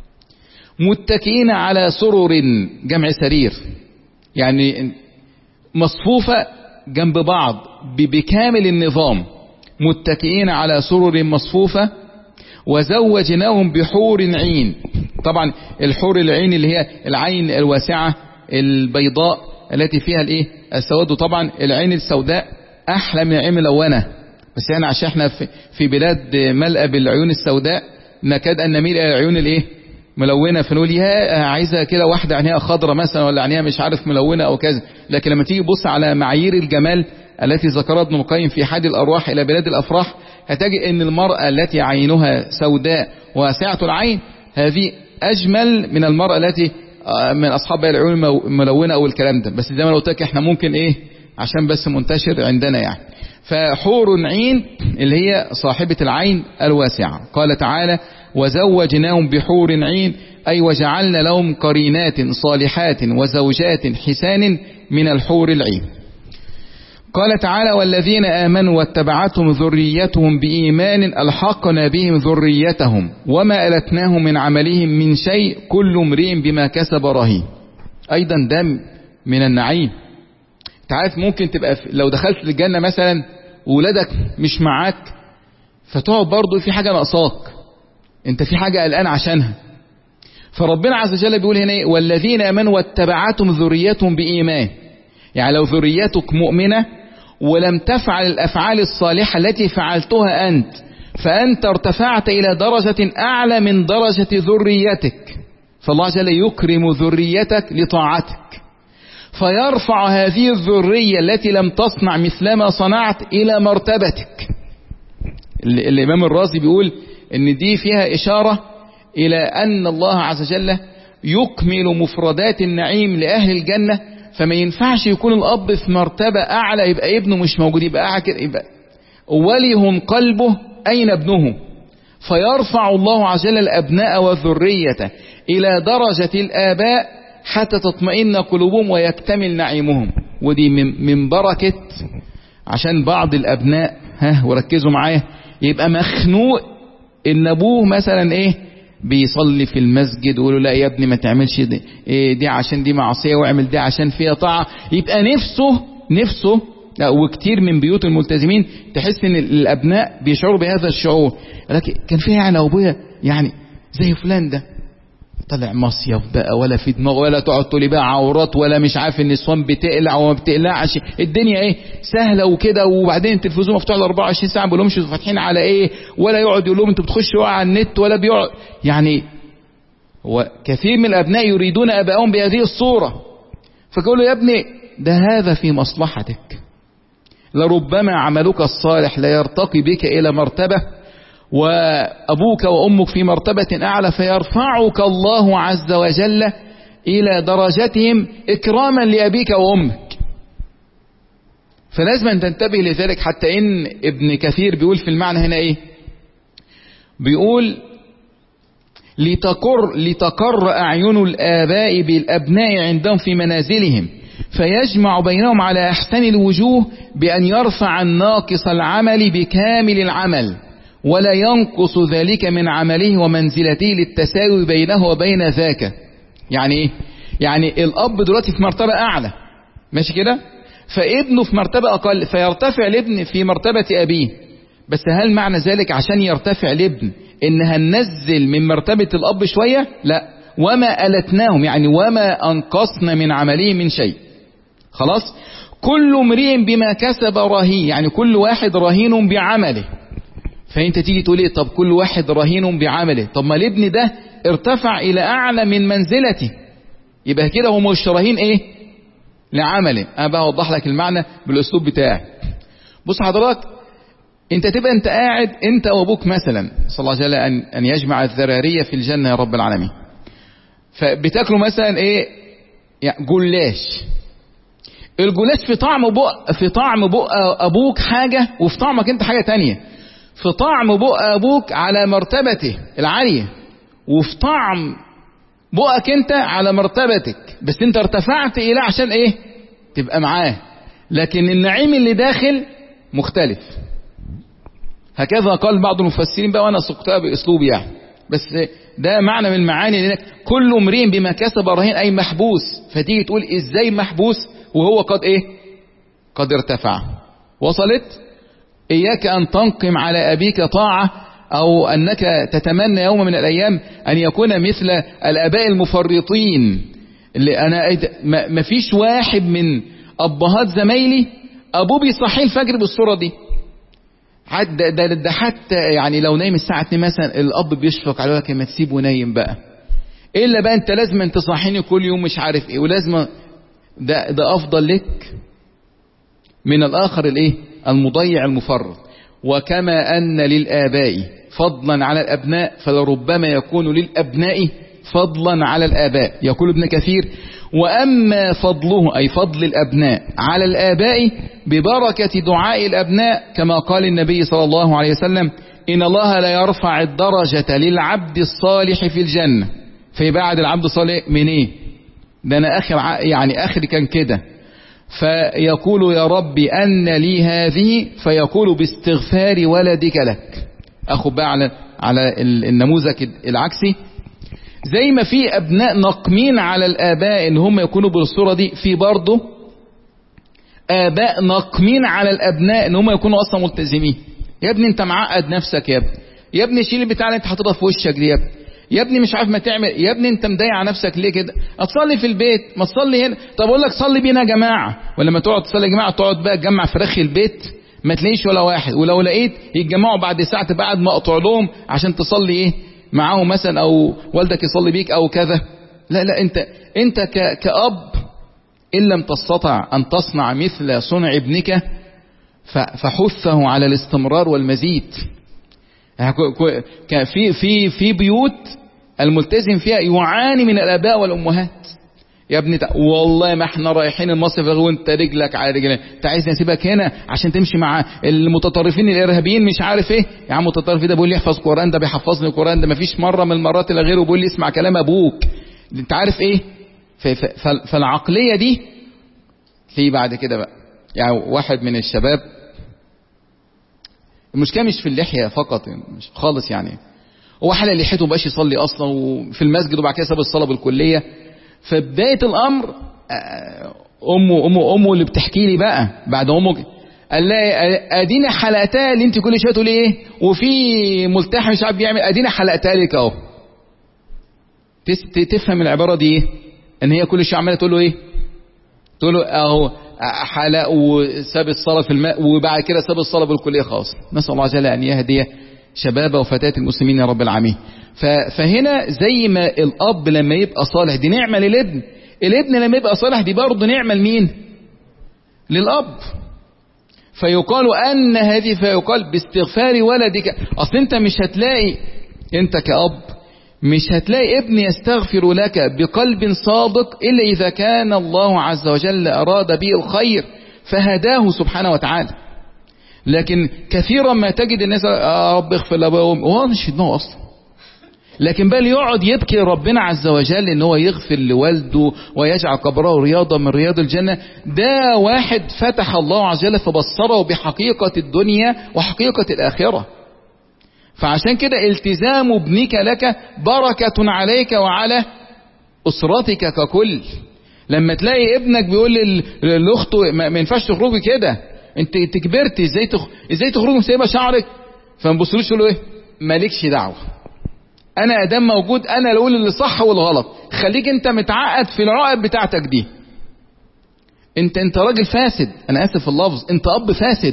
متكئين على سرر، جمع سرير، يعني مصفوفة جنب بعض بكامل النظام. متكئين على سرر مصفوفة وزوجناهم بحور عين. طبعا الحور العين اللي هي العين الواسعة البيضاء التي فيها الايه؟ السواد. طبعا العين السوداء احلى من العين الملونة، بس يعني عشان احنا في, في بلاد ملأ بالعيون السوداء نكاد ان نميل الى العيون الايه؟ ملونة، فنقول يا عايزة كده واحدة عينيها خضرة مثلا ولا عينيها مش عارف ملونة او كذا. لكن لما تيجي تبص على معايير الجمال التي ذكرها ابن القيم في حاد الارواح الى بلاد الافراح هتجد ان المرأة التي عينها سوداء واسعة العين هذه اجمل من المرأة التي من اصحاب العيون الملونة او الكلام ده. بس زي ما قلت لك احنا ممكن ايه عشان بس منتشر عندنا يعني. فحور عين اللي هي صاحبة العين الواسعة. قال تعالى وزوجناهم بحور عين أي وجعلنا لهم قرينات صالحات وزوجات حسان من الحور العين. قال تعالى والذين آمنوا واتبعتهم ذريتهم بإيمان ألحقنا بهم ذريتهم وما ألتناهم من عملهم من شيء كل امرئ بما كسب رهين. أيضا ده من النعيم. تعرف ممكن تبقى لو دخلت الجنة مثلا وولادك مش معاك فتقعد برضو في حاجة ناقصاك، انت في حاجة قلقان عشانها. فربنا عز وجل بيقول هنا والذين آمنوا واتبعتهم ذريتهم بإيمان، يعني لو ذريتك مؤمنة ولم تفعل الأفعال الصالحة التي فعلتها أنت فأنت ارتفعت إلى درجة أعلى من درجة ذريتك، فالله عز وجل يكرم ذريتك لطاعتك فيرفع هذه الذرية التي لم تصنع مثلما صنعت إلى مرتبتك. الإمام الرازي بيقول إن دي فيها إشارة إلى أن الله عز وجل يكمل مفردات النعيم لأهل الجنة، فما ينفعش يكون الأب في مرتبة أعلى يبقى ابنه مش موجود، يبقى, يبقى وليهم قلبه أين ابنه، فيرفع الله عز وجل الأبناء والذرية إلى درجة الآباء حتى تطمئن قلوبهم ويكتمل نعيمهم. ودي من بركة عشان بعض الأبناء ها وركزوا معايا يبقى مخنوق إن أبوه مثلا إيه بيصلي في المسجد ويقولوا لا يا ابني ما تعملش دي, إيه دي عشان دي معصية واعمل دي عشان فيها طاعة، يبقى نفسه نفسه لا. وكتير من بيوت الملتزمين تحس ان الابناء بيشعروا بهذا الشعور، لكن كان فيها يعني ابويا يعني زي فلان ده طلع مصيف بقى ولا في دماغه ولا تقعد تقولي بقى عورات ولا مش عارف النسوان بتقلع وما بتقلعش، الدنيا ايه سهله وكده، وبعدين التلفزيون مفتوح أربعة وعشرين ساعه ما بيقولهمش فاتحين على ايه، ولا يقعد يقول لهم انتوا بتخشوا على النت ولا بيقعد يعني. وكثير من الابناء يريدون ابائهم بهذه الصوره، فقالوا يا ابني ده هذا في مصلحتك، لربما عملك الصالح لا يرتقي بك الى مرتبه وأبوك وأمك في مرتبة أعلى فيرفعك الله عز وجل إلى درجتهم إكراما لأبيك وأمك. فلازم أن تنتبه لذلك، حتى إن ابن كثير بيقول في المعنى هنا إيه، بيقول لتقر, لتقر أعين الآباء بالأبناء عندهم في منازلهم فيجمع بينهم على أحسن الوجوه بأن يرفع الناقص العمل بكامل العمل ولا ينقص ذلك من عمله ومنزلته للتساوي بينه وبين ذاك. يعني ايه؟ يعني الاب دلوقتي في مرتبة اعلى ماشي كده، فابنه في مرتبة اقل فيرتفع الابن في مرتبة ابيه، بس هل معنى ذلك عشان يرتفع الابن ان هننزل من مرتبة الاب شوية؟ لا، وما ألتناهم يعني وما انقصنا من عمله من شيء. خلاص، كل امرئ بما كسب رهين، يعني كل واحد رهين بعمله. فانت تيجي تقول ايه، طب كل واحد رهين بعمله، طب ما الابن ده ارتفع الى اعلى من منزلته، يبقى كده هو مش رهين ايه لعمله. انا بقى اوضح لك المعنى بالاسلوب بتاعي. بص حضرتك، انت تبقى انت قاعد انت وابوك مثلا، صلى الله عليه وسلم ان, أن يجمع الذرارية في الجنة يا رب العالمين، فبتاكلوا مثلا ايه يعني جلاش. الجلاش في طعم بق في طعم بق ابوك حاجة وفي طعمك انت حاجة تانية. في طعم بق أبوك على مرتبته العالية، وفي طعم بقك أنت على مرتبتك، بس أنت ارتفعت إليه عشان إيه تبقى معاه، لكن النعيم اللي داخل مختلف. هكذا قال بعض المفسرين بقى، وأنا سقتها بأسلوبي يعني، بس ده معنى من المعاني لأنك كل امرئ بما كسب رهين أي محبوس. فتيجي تقول إزاي محبوس وهو قد إيه قد ارتفع. وصلت؟ إياك أن تنقم على أبيك طاعة أو أنك تتمنى يوم من الأيام أن يكون مثل الآباء المفرطين اللي أنا ما فيش واحد من أبهات زمايلي أبوه بيصحي الفجر بالصورة دي. ده, ده, ده حتى يعني لو نايم الساعة اتنين مثلا الأب بيشفق عليه لك ما تسيبه نايم بقى، إلا بقى أنت لازم أن تصحيني كل يوم مش عارف إيه، ولازم ده, ده أفضل لك من الآخر الإيه المضيع المفرط. وكما أن للآباء فضلا على الأبناء فلربما يكون للأبناء فضلا على الآباء. يقول ابن كثير: وأما فضله أي فضل الأبناء على الآباء ببركة دعاء الأبناء، كما قال النبي صلى الله عليه وسلم: إن الله لا يرفع الدرجة للعبد الصالح في الجنة. فيبعد العبد الصالح من إيه؟ ده أنا آخر يعني آخر كان كده، فيقول: يا رب أن لي هذه، فيقول: باستغفار ولدك لك. أخذ بقى على على النموذج العكسي، زي ما في أبناء نقمين على الآباء إن هم يكونوا بالصورة دي، في برضه آباء نقمين على الأبناء إن هم يكونوا أصلا ملتزمين. يا ابني أنت معقد نفسك، يا ابني يا ابني شيل البتاع اللي أنت حاططها في وشك دي، يا ابني يا ابني مش عارف ما تعمل، يا ابني أنت مضيع نفسك ليه كده؟ اتصلي في البيت، ما تصلي هنا. طب أقول لك صلي بينا يا جماعة، ولما تقعد تصلي يا جماعة تقعد بقى تجمع فراخ البيت ما تلاقيش ولا واحد، ولو لقيت يتجمعوا بعد ساعة تبقى قاعد مقطوع لهم عشان تصلي ايه معاهم مثلا، او والدك يصلي بيك او كذا. لا لا، انت انت كأب ان لم تستطع ان تصنع مثل صنع ابنك فحثه على الاستمرار والمزيد. في في في بيوت الملتزم فيها يعاني من الاباء والامهات. يا ابني والله ما احنا رايحين المصيف وانت رجلك على رجلنا، انت عايزني اسيبك هنا عشان تمشي مع المتطرفين الارهابيين مش عارف ايه؟ يا عم المتطرف ده بيقول لي احفظ قران، ده بيحفظني القران، ده ما فيش مره من المرات الا غيره بيقول لي اسمع كلام ابوك، انت عارف ايه؟ فالعقليه دي في بعد كده بقى، يعني واحد من الشباب، المشكله مش في اللحيه فقط مش خالص، يعني هو حلق لحيته ومبقاش يصلي اصلا وفي المسجد، وبعد كده ساب الصلاه بالكليه. فبداية الأمر أمه أمه أمه اللي بتحكي لي بقى بعد أمه، قال لها: أدينا حلقتها اللي أنت كل شوية تقولي إيه وفي ملتحي مش عارف بيعمل، أدينا حلقتها لك أهو. تفهم العبارة دي إيه؟ إن هي كل شوية عمالة تقول له إيه؟ تقول له أهو حلق وساب الصلاة في الماء، وبعد كده ساب الصلاة بالكلية خالص. نسأل الله جل أن يهدي شباب وفتاة المسلمين يا رب العالمين. فهنا زي ما الأب لما يبقى صالح دي نعمة للابن، الابن لما يبقى صالح دي برضه نعمة لمين؟ للأب. فيقال أن هذه فيقال باستغفار ولدك. أصل أنت مش هتلاقي، أنت كأب مش هتلاقي ابن يستغفر لك بقلب صادق إلا إذا كان الله عز وجل أراد به الخير فهداه سبحانه وتعالى. لكن كثيرا ما تجد الناس آه رب اغفر لأبوهم، وهو مش في دماغه أصلا، لكن بل يقعد يبكي ربنا عز وجل ان هو يغفر لوالده ويجعل قبره رياضة من رياض الجنة. ده واحد فتح الله عز وجل فبصره بحقيقة الدنيا وحقيقة الآخرة. فعشان كده التزام ابنك لك بركة عليك وعلى أسرتك ككل. لما تلاقي ابنك بيقول لأخته ما ينفعش تخرجي كده، انت انت كبرت، ازاي تخ... ازاي تخرجي مسيبه شعرك، فما تبصلوش تقول له ايه مالكش دعوه، انا ادام موجود انا اللي اقول اللي صح والغلط، خليك انت متعقد في العقد بتاعتك دي. انت انت راجل فاسد، انا اسف في اللفظ، انت اب فاسد.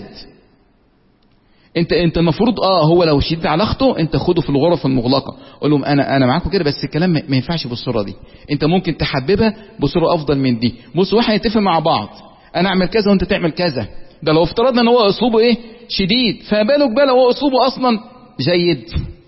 انت انت المفروض اه هو لو شديد على اخته انت خده في الغرف المغلقه، قول لهم انا انا معاكم كده، بس الكلام ما ينفعش بالصوره دي، انت ممكن تحببها بصوره افضل من دي. بص واحد يتفق مع بعض، انا اعمل كذا وانت تعمل كذا. ده لو افترضنا ان هو اسلوبه ايه شديد، فبالك بقى لو هو اسلوبه اصلا جيد.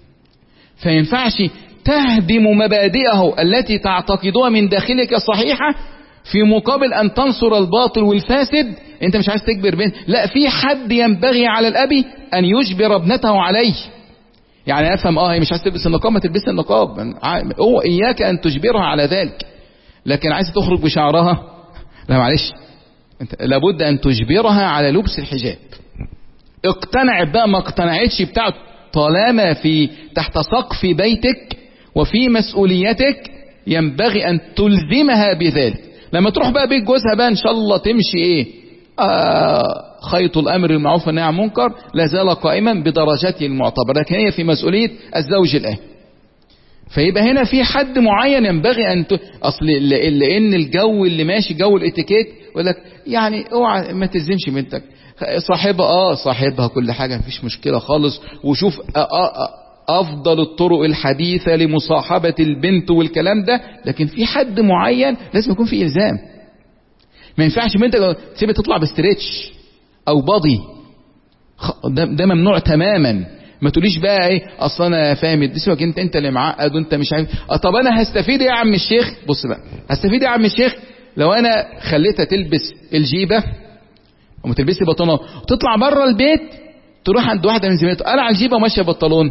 فينفعش تهدم مبادئه التي تعتقدها من داخلك صحيحة في مقابل ان تنصر الباطل والفاسد. انت مش عايز تجبر بين، لا، في حد ينبغي على الاب ان يجبر ابنته عليه. يعني افهم اه هي مش عايز تلبس النقاب، ما تلبس النقاب، هو اياك ان تجبرها على ذلك. لكن عايز تخرج بشعرها، لا معلش، انت لابد ان تجبرها على لبس الحجاب. اقتنعت بقى ما اقتنعتش بتاع، طالما في تحت سقف بيتك وفي مسؤوليتك ينبغي ان تلزمها بذلك. لما تروح بقى بيت جوزها بقى ان شاء الله تمشي ايه آه خيط الامر بالمعروف والنهي عن المنكر لا زال قائما بدرجته المعتبره، لكن هي في مسؤوليه الزوج الان. فيبقى هنا في حد معين ينبغي ان ت... اصل لان الجو اللي ماشي جو الاتيكيت يقول لك يعني اوعى ما تلزمش بنتك، صاحبها اه صاحبها كل حاجه مفيش مشكله خالص، وشوف افضل الطرق الحديثه لمصاحبه البنت والكلام ده. لكن في حد معين لازم يكون في الزام. ما ينفعش بنتك تسيبها تطلع بستريتش او بادي، ده, ده ممنوع تماما. ما تقوليش بقى ايه اصل انا فاهم سيبك انت انت اللي معقد وانت مش عارف. اه طب انا هستفيد ايه يا عم الشيخ؟ بص بقى هستفيد ايه يا عم الشيخ لو انا خليتها تلبس الجيبه وما تلبسي بنطلون وتطلع بره البيت تروح عند واحده من زميلتها قلع الجيبه وماشيه بنطلون؟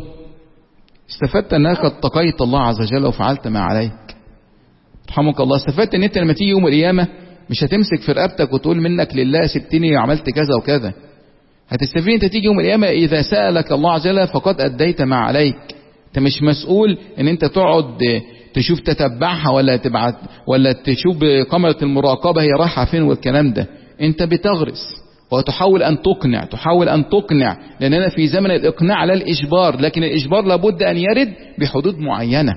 استفدت انك قد اتقيت الله عز وجل وفعلت ما عليك رحمك الله. استفدت ان انت لما تيجي يوم القيامه مش هتمسك في رقبتك وتقول منك لله سبتني وعملت كذا وكذا. هتستفيد انت تيجي يوم القيامه اذا سالك الله عز وجل فقد اديت ما عليك. انت مش مسؤول ان انت تقعد تشوف تتبعها ولا تبعت ولا تشوف بكاميرا المراقبه هي رايحه فين والكلام ده. انت بتغرس وتحاول ان تقنع تحاول ان تقنع لاننا في زمن الاقناع لا الاجبار، لكن الاجبار لابد ان يرد بحدود معينه.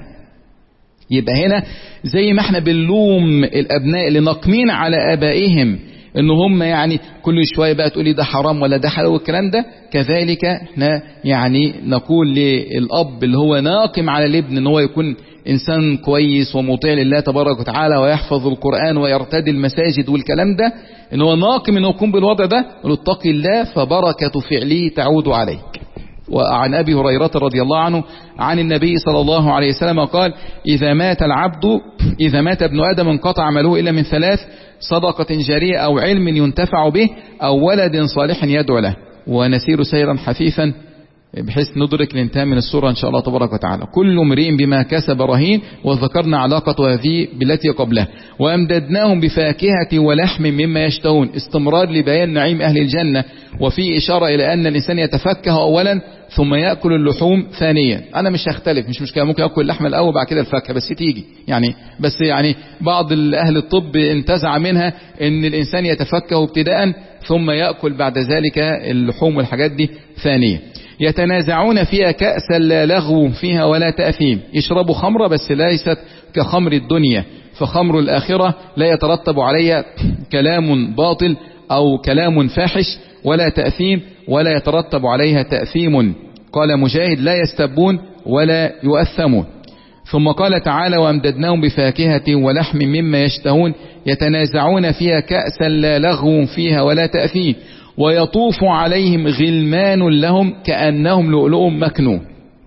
يبقى هنا زي ما احنا بنلوم الابناء اللي ناقمين على ابائهم ان هم يعني كل شويه بقى تقولي ده حرام ولا ده حلال والكلام ده، كذلك احنا يعني نقول للاب اللي هو ناقم على الابن ان هو يكون انسان كويس ومطيع لله تبارك وتعالى ويحفظ القران ويرتدي المساجد والكلام ده، ان هو ناقم انه يكون بالوضع ده، قل اتق الله فبركه فعله تعود عليك. وعن أبي هريرة رضي الله عنه عن النبي صلى الله عليه وسلم قال إذا مات العبد إذا مات ابن آدم انقطع عمله إلا من ثلاث: صدقة جارية أو علم ينتفع به أو ولد صالح يدعو له. ونسير سيرا حثيثا بحيث ندرك الانتهاء من السورة إن شاء الله تبارك وتعالى. كل امرئ بما كسب رهين، وذكرنا علاقة هذه بالتي قبلها. وأمددناهم بفاكهة ولحم مما يشتهون، استمرار لبيان نعيم أهل الجنة، وفي إشارة إلى أن الإنسان يتفكه أولا ثم يأكل اللحوم ثانيا. أنا مش هختلف، مش مشكلة، ممكن أكل اللحم الأول بعد كده الفاكهة، بس تيجي يعني بس يعني بعض أهل الطب انتزع منها أن الإنسان يتفكه ابتداء ثم يأكل بعد ذلك اللحوم والحاجات دي ثانيا. يتنازعون فيها كأسا لا لغو فيها ولا تأثيم، يشربوا خمرة بس ليست كخمر الدنيا، فخمر الآخرة لا يترتب عليها كلام باطل أو كلام فاحش ولا تأثيم، ولا يترتب عليها تأثيم. قال مجاهد لا يستبون ولا يؤثمون. ثم قال تعالى وأمددناهم بفاكهة ولحم مما يشتهون يتنازعون فيها كأسا لا لغو فيها ولا تأثيم ويطوف عليهم غلمان لهم كأنهم لؤلؤ مكنون.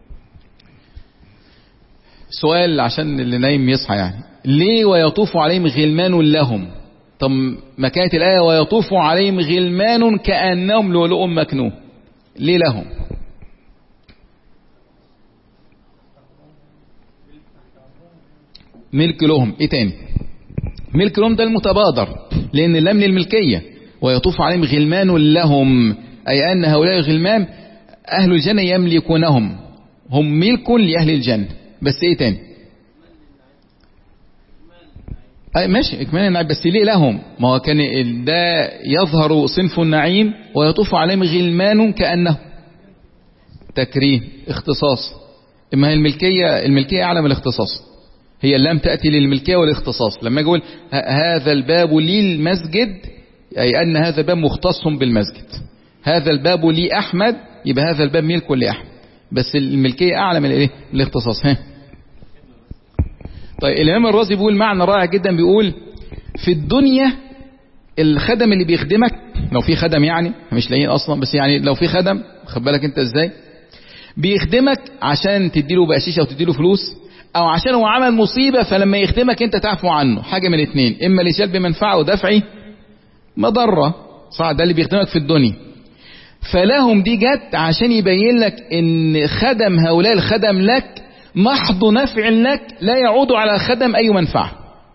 سؤال عشان اللي نايم يصحى، يعني ليه ويطوف عليهم غلمان لهم؟ طب ما كانت الآية ويطوف عليهم غلمان كأنهم لؤلؤ مكنون، ليه لهم؟ ملك لهم. ايه تاني؟ ملك لهم ده المتبادر، لأن اللام للملكية. ويطوف عليهم غلمان لهم أي أن هؤلاء الغلمان أهل الجنة يملكونهم، هم ملك لأهل الجنة. بس ايه تاني؟ أي ماشي إكمال النعيم، بس ليه لهم؟ ما هو كان ده يظهر صنف النعيم ويطوف عليهم غلمان كأنه تكريم اختصاص. إما هي الملكية الملكية أعلى من الاختصاص، هي اللام تأتي للملكية والاختصاص. لما يقول هذا الباب للمسجد أي أن هذا الباب مختص بالمسجد، هذا الباب لي أحمد يبقى هذا الباب ملك لأحمد، بس الملكية أعلى من الايه؟ الاختصاص. ها طيب الإمام الرازي بيقول معنى رائع جدا، بيقول في الدنيا الخدم اللي بيخدمك، لو في خدم يعني مش لاقيين أصلا، بس يعني لو في خدم خد بالك أنت إزاي بيخدمك عشان تديله بقشيش أو تديله فلوس، أو عشان هو عمل مصيبة فلما يخدمك أنت تعفو عنه، حاجة من اثنين، إما لجلب منفعة ودفع مضرة، صح؟ ده اللي بيخدمك في الدنيا. فلهم دي جت عشان يبين لك ان خدم هؤلاء الخدم لك محض نفع لك لا يعود على خدم اي منفعة،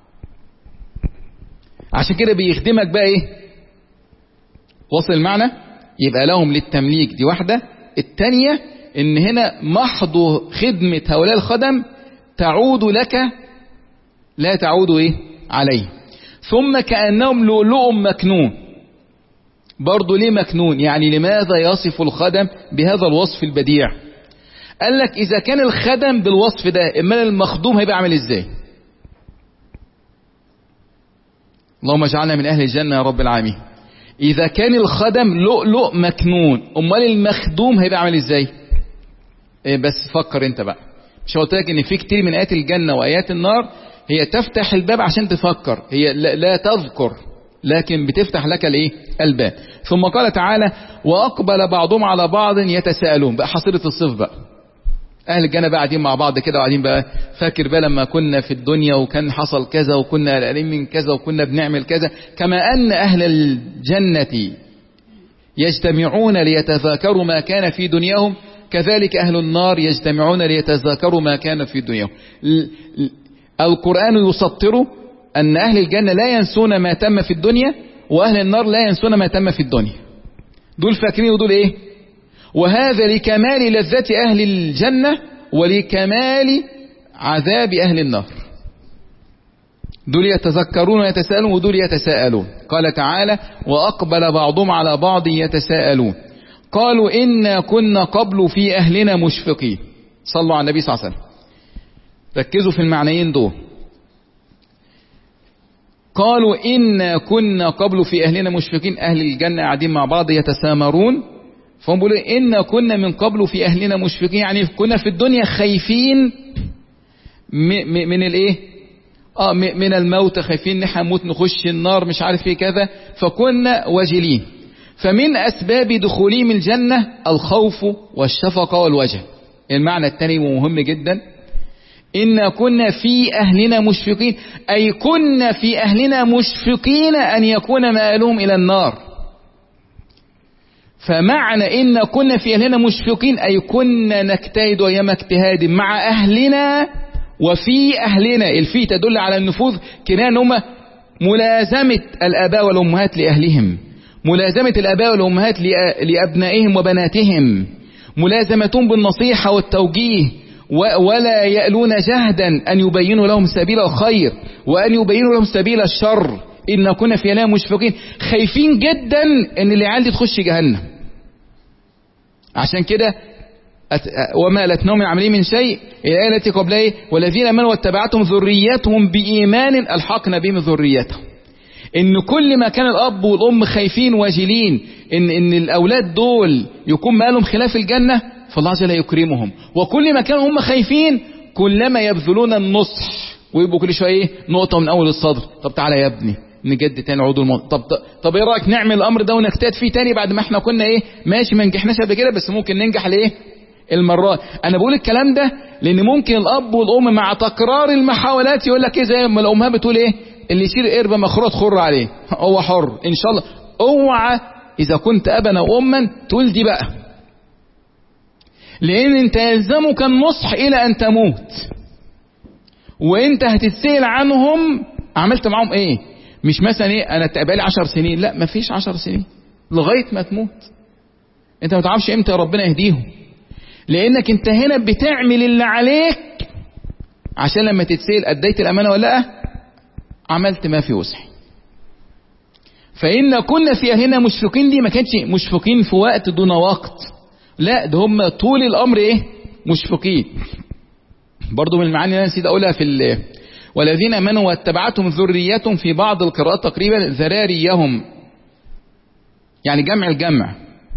عشان كده بيخدمك بقى ايه؟ وصل المعنى؟ يبقى لهم للتمليك دي واحدة. التانية ان هنا محض خدمة هؤلاء الخدم تعود لك لا تعود ايه؟ عليه. ثم كأنهم لؤلؤ مكنون، برضو ليه مكنون؟ يعني لماذا يصف الخدم بهذا الوصف البديع؟ قال لك إذا كان الخدم بالوصف ده إما المخدوم هيبقى عامل إزاي؟ اللهم اجعلنا من أهل الجنة يا رب العالمين. إذا كان الخدم لؤلؤ مكنون أمال المخدوم هيبقى عامل إزاي؟ إيه بس فكر أنت بقى. مش قلت لك إن في كتير من آيات الجنة وآيات النار هي تفتح الباب عشان تفكر، هي لا, لا تذكر لكن بتفتح لك الايه الباب. ثم قال تعالى واقبل بعضهم على بعض يتساءلون. بقى حصيلة الصيف بقى، اهل الجنة بقى قاعدين مع بعض كده وقاعدين بقى، فاكر بقى لما كنا في الدنيا وكان حصل كذا وكنا قلقانين من كذا وكنا بنعمل كذا. كما ان اهل الجنة يجتمعون ليتذاكروا ما كان في دنياهم، كذلك اهل النار يجتمعون ليتذاكروا ما كان في دنياهم. القرآن يسطر ان اهل الجنة لا ينسون ما تم في الدنيا، واهل النار لا ينسون ما تم في الدنيا. دول فاكرين ودول ايه؟ وهذا لكمال لذة اهل الجنة ولكمال عذاب اهل النار. دول يتذكرون ويتساءلون ودول يتساءلون. قال تعالى واقبل بعضهم على بعض يتساءلون قالوا إنا كنا قبل في أهلنا مشفقين. صلوا على النبي صلى الله عليه وسلم. ركزوا في المعنيين دول. قالوا إنا كنا قبل في أهلنا مشفقين، أهل الجنة قاعدين مع بعض يتسامرون، فهم بيقولوا إنا كنا من قبل في أهلنا مشفقين، يعني كنا في الدنيا خايفين من الإيه؟ آه من الموت، خايفين نحموت نخش النار مش عارف ايه كذا، فكنا وجلين. فمن أسباب دخولهم الجنة الخوف والشفقة والوجل. المعنى الثاني مهم جدا، إن كنا في أهلنا مشفقين، أي كنا في أهلنا مشفقين أن يكون مآلهم إلى النار. فمعنى إن كنا في أهلنا مشفقين أي كنا نجتهد أيام اجتهاد مع أهلنا وفي أهلنا. الفي تدل على النفوذ، كناية هم ملازمة الآباء والأمهات لأهلهم، ملازمة الآباء والأمهات لأبنائهم وبناتهم، ملازمتهم بالنصيحة والتوجيه، ولا يألون جهدا أن يبينوا لهم سبيل الخير وأن يبينوا لهم سبيل الشر. إن كنا في أهلنا مشفقين، خايفين جدا أن العيال دي تخش جهنم. عشان كده وما ألتناهم من عملهم من شيء، الآية التي قبلها والذين آمنوا واتبعتهم ذريتهم بإيمان ألحقنا بهم ذريتهم. إن كل ما كان الأب والأم خايفين واجلين إن إن الأولاد دول يكون مالهم خلاف الجنة، فالله عز وجل يكرمهم. وكل ما كانوا هم خايفين كلما يبذلون النصح ويبقوا كل شوية إيه نقطة من أول الصدر. طب تعالى يا ابني نجد تاني عضو الموت. طب طب ايه رايك نعمل الامر ده ونجتهد فيه تاني بعد ما احنا كنا ايه ماشي ما نجحناش قبل كده، بس ممكن ننجح لايه المرات. انا بقول الكلام ده لان ممكن الاب والام مع تكرار المحاولات يقول لك ايه زي ما الامهات بتقول ايه اللي يشيل قربه مخروط خر عليه، هو حر ان شاء الله. اوعى اذا كنت ابا او اما تقول دي بقى، لان انت يلزمك النصح الى ان تموت، وانت هتتسأل عنهم عملت معهم ايه. مش مثلا ايه انا بقالي عشر سنين، لا مفيش عشر سنين لغايه ما تموت. انت ما تعرفش امتى ربنا يهديهم، لانك انت هنا بتعمل اللي عليك عشان لما تتسأل اديت الامانه ولا لا، عملت ما في وسعي. فإن كنا في أهلنا مشفقين دي ما كانش مشفقين في وقت دون وقت، لا ده هم طول الأمر إيه مشفقين. برضو من المعاني اللي أنا نسيت أقولها في والذين آمنوا واتبعتهم ذريتهم، في بعض القراءات تقريبا ذراريهم، يعني جمع الجمع.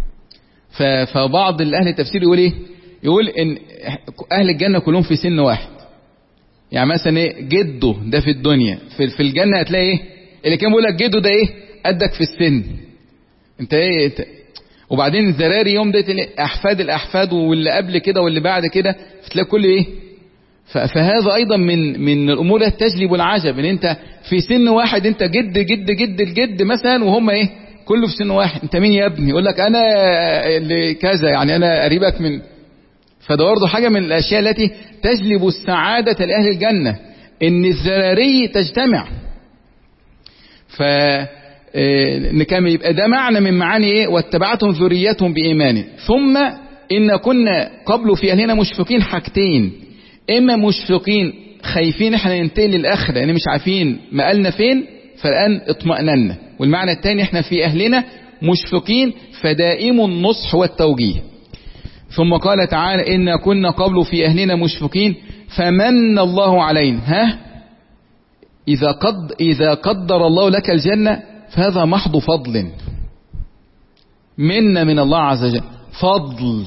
فبعض الأهل التفسير يقول إيه، يقول إن أهل الجنة كلهم في سن واحد. يعني مثلا إيه جده ده في الدنيا في, في الجنة هتلاقي إيه اللي كان بيقول لك جده ده إيه قدك في السن انت ايه انت. وبعدين الذراري يوم ده احفاد الاحفاد واللي قبل كده واللي بعد كده فتلاقي كل ايه. فهذا ايضا من من الامور التي تجلب العجب، ان انت في سن واحد، انت جد جد جد الجد مثلا وهم ايه كله في سن واحد. انت مين يا ابني؟ يقول لك انا اللي كذا، يعني انا قريبك من. فده برضه حاجه من الاشياء التي تجلب السعاده لاهل الجنه، ان الذراري تجتمع. ف نكمل. يبقى ده معنى من معاني ايه واتبعتهم ذريتهم بإيمان. ثم إن كنا قبل في أهلنا مشفقين، حاجتين، إما مشفقين خايفين احنا ننتهي للآخرة لأن مش عارفين مقالنا فين فالآن اطمأننا، والمعنى الثاني احنا في أهلنا مشفقين فدائم النصح والتوجيه. ثم قال تعالى إن كنا قبل في أهلنا مشفقين فمن الله علينا. ها إذا قد إذا قدر الله لك الجنة فهذا محض فضل منا من الله عز وجل، فضل.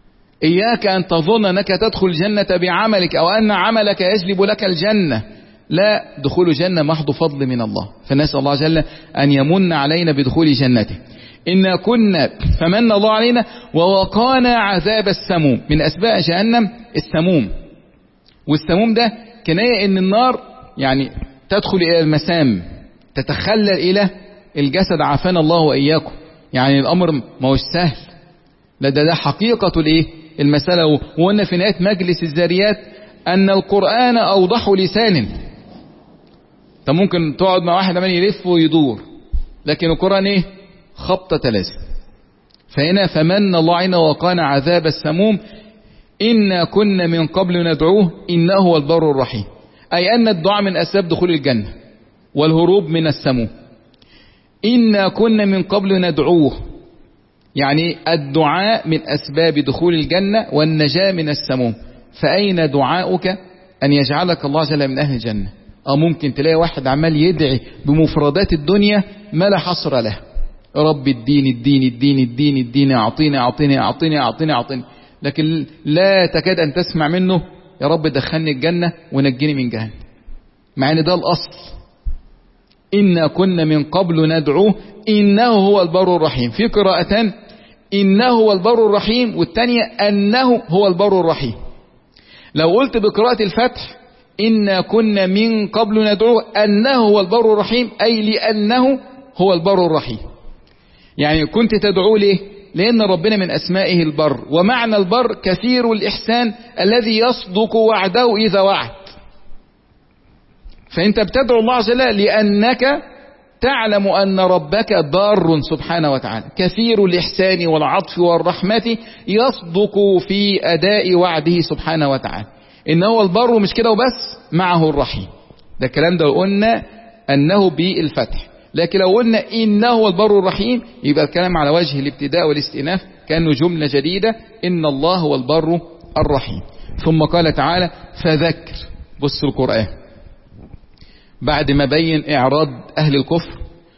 إياك أن تظن أنك تدخل الجنة بعملك أو أن عملك يجلب لك الجنة، لا، دخول الجنة محض فضل من الله، فنسأل الله جل أن يمن علينا بدخول جنته. إنا كنا فمن الله علينا ووقانا عذاب السموم. من أسباب جهنم السموم، والسموم ده كناية إن النار يعني تدخل إلى المسام، تتخلل إلى الجسد، عافانا الله وإياكم. يعني الأمر ما هوش سهل، لا ده ده حقيقة الإيه المسألة. وقلنا في نهاية مجلس الذاريات أن القرآن أوضح لسان. أنت ممكن تقعد مع واحد عمال يلف ويدور، لكن القرآن إيه خبطة لازم. فهنا فمن الله علينا وقانا عذاب السموم إنا كنا من قبل ندعوه إنه هو البر الرحيم. أي أن الدعاء من أسباب دخول الجنة والهروب من السموم. إنا كنا من قبل ندعوه، يعني الدعاء من أسباب دخول الجنة والنجاة من السموم. فأين دعاؤك أن يجعلك الله جل من أهل الجنة؟ أو ممكن تلاقي واحد عمال يدعي بمفردات الدنيا ما لا حصر له، رب الدين الدين الدين الدين الدين أعطيني أعطيني أعطيني أعطيني أعطيني، لكن لا تكاد أن تسمع منه يا رب دخلني الجنة ونجيني من جهنم، مع أن ده الأصل. إنا كنا من قبل ندعوه إنه هو البر الرحيم. في قراءتان إنه هو البر الرحيم، والثانية أنه هو البر الرحيم. لو قلت بقراءة الفتح إنا كنا من قبل ندعوه أنه هو البر الرحيم، أي لأنه هو البر الرحيم. يعني كنت تدعوه ليه؟ لأن ربنا من أسمائه البر، ومعنى البر كثير الإحسان الذي يصدق وعده إذا وعد. فأنت بتدعو الله عز وجل لأنك تعلم أن ربك بار سبحانه وتعالى كثير الإحسان والعطف والرحمة، يصدق في أداء وعده سبحانه وتعالى. إنه هو البر، مش كده وبس، معه الرحيم. ده الكلام ده قلنا أنه بالفتح، لكن لو قلنا إنه هو البر الرحيم يبقى الكلام على وجه الابتداء والاستئناف، كأنه جملة جديدة. إن الله هو البر الرحيم. ثم قال تعالى فذكر. بص القرآن بعد ما بين إعراض أهل الكفر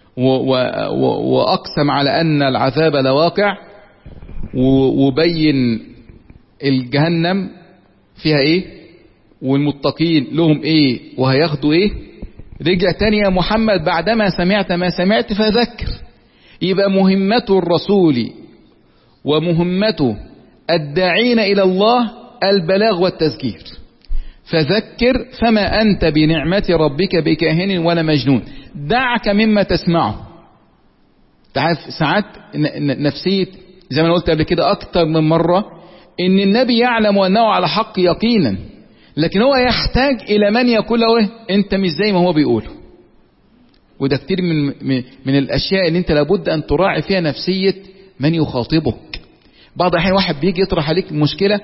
وأقسم على أن العذاب لواقع، وبين الجهنم فيها إيه والمتقين لهم إيه وهياخدوا إيه، رجع تاني يا محمد بعدما سمعت ما سمعت فذكر. يبقى مهمة الرسول ومهمة الداعين إلى الله البلاغ والتذكير. فذكر فما أنت بنعمة ربك بكاهن ولا مجنون. دعك مما تسمعه. تعرف ساعات نفسية زي ما قلت قبل كده أكتر من مرة إن النبي يعلم أنه على حق يقينا، لكن هو يحتاج إلى من يقول له إيه أنت مش زي ما هو بيقوله. وده كتير من, من, من الأشياء اللي أنت لابد أن تراعي فيها نفسية من يخاطبك. بعض الأحيان واحد بيجي يطرح عليك مشكلة،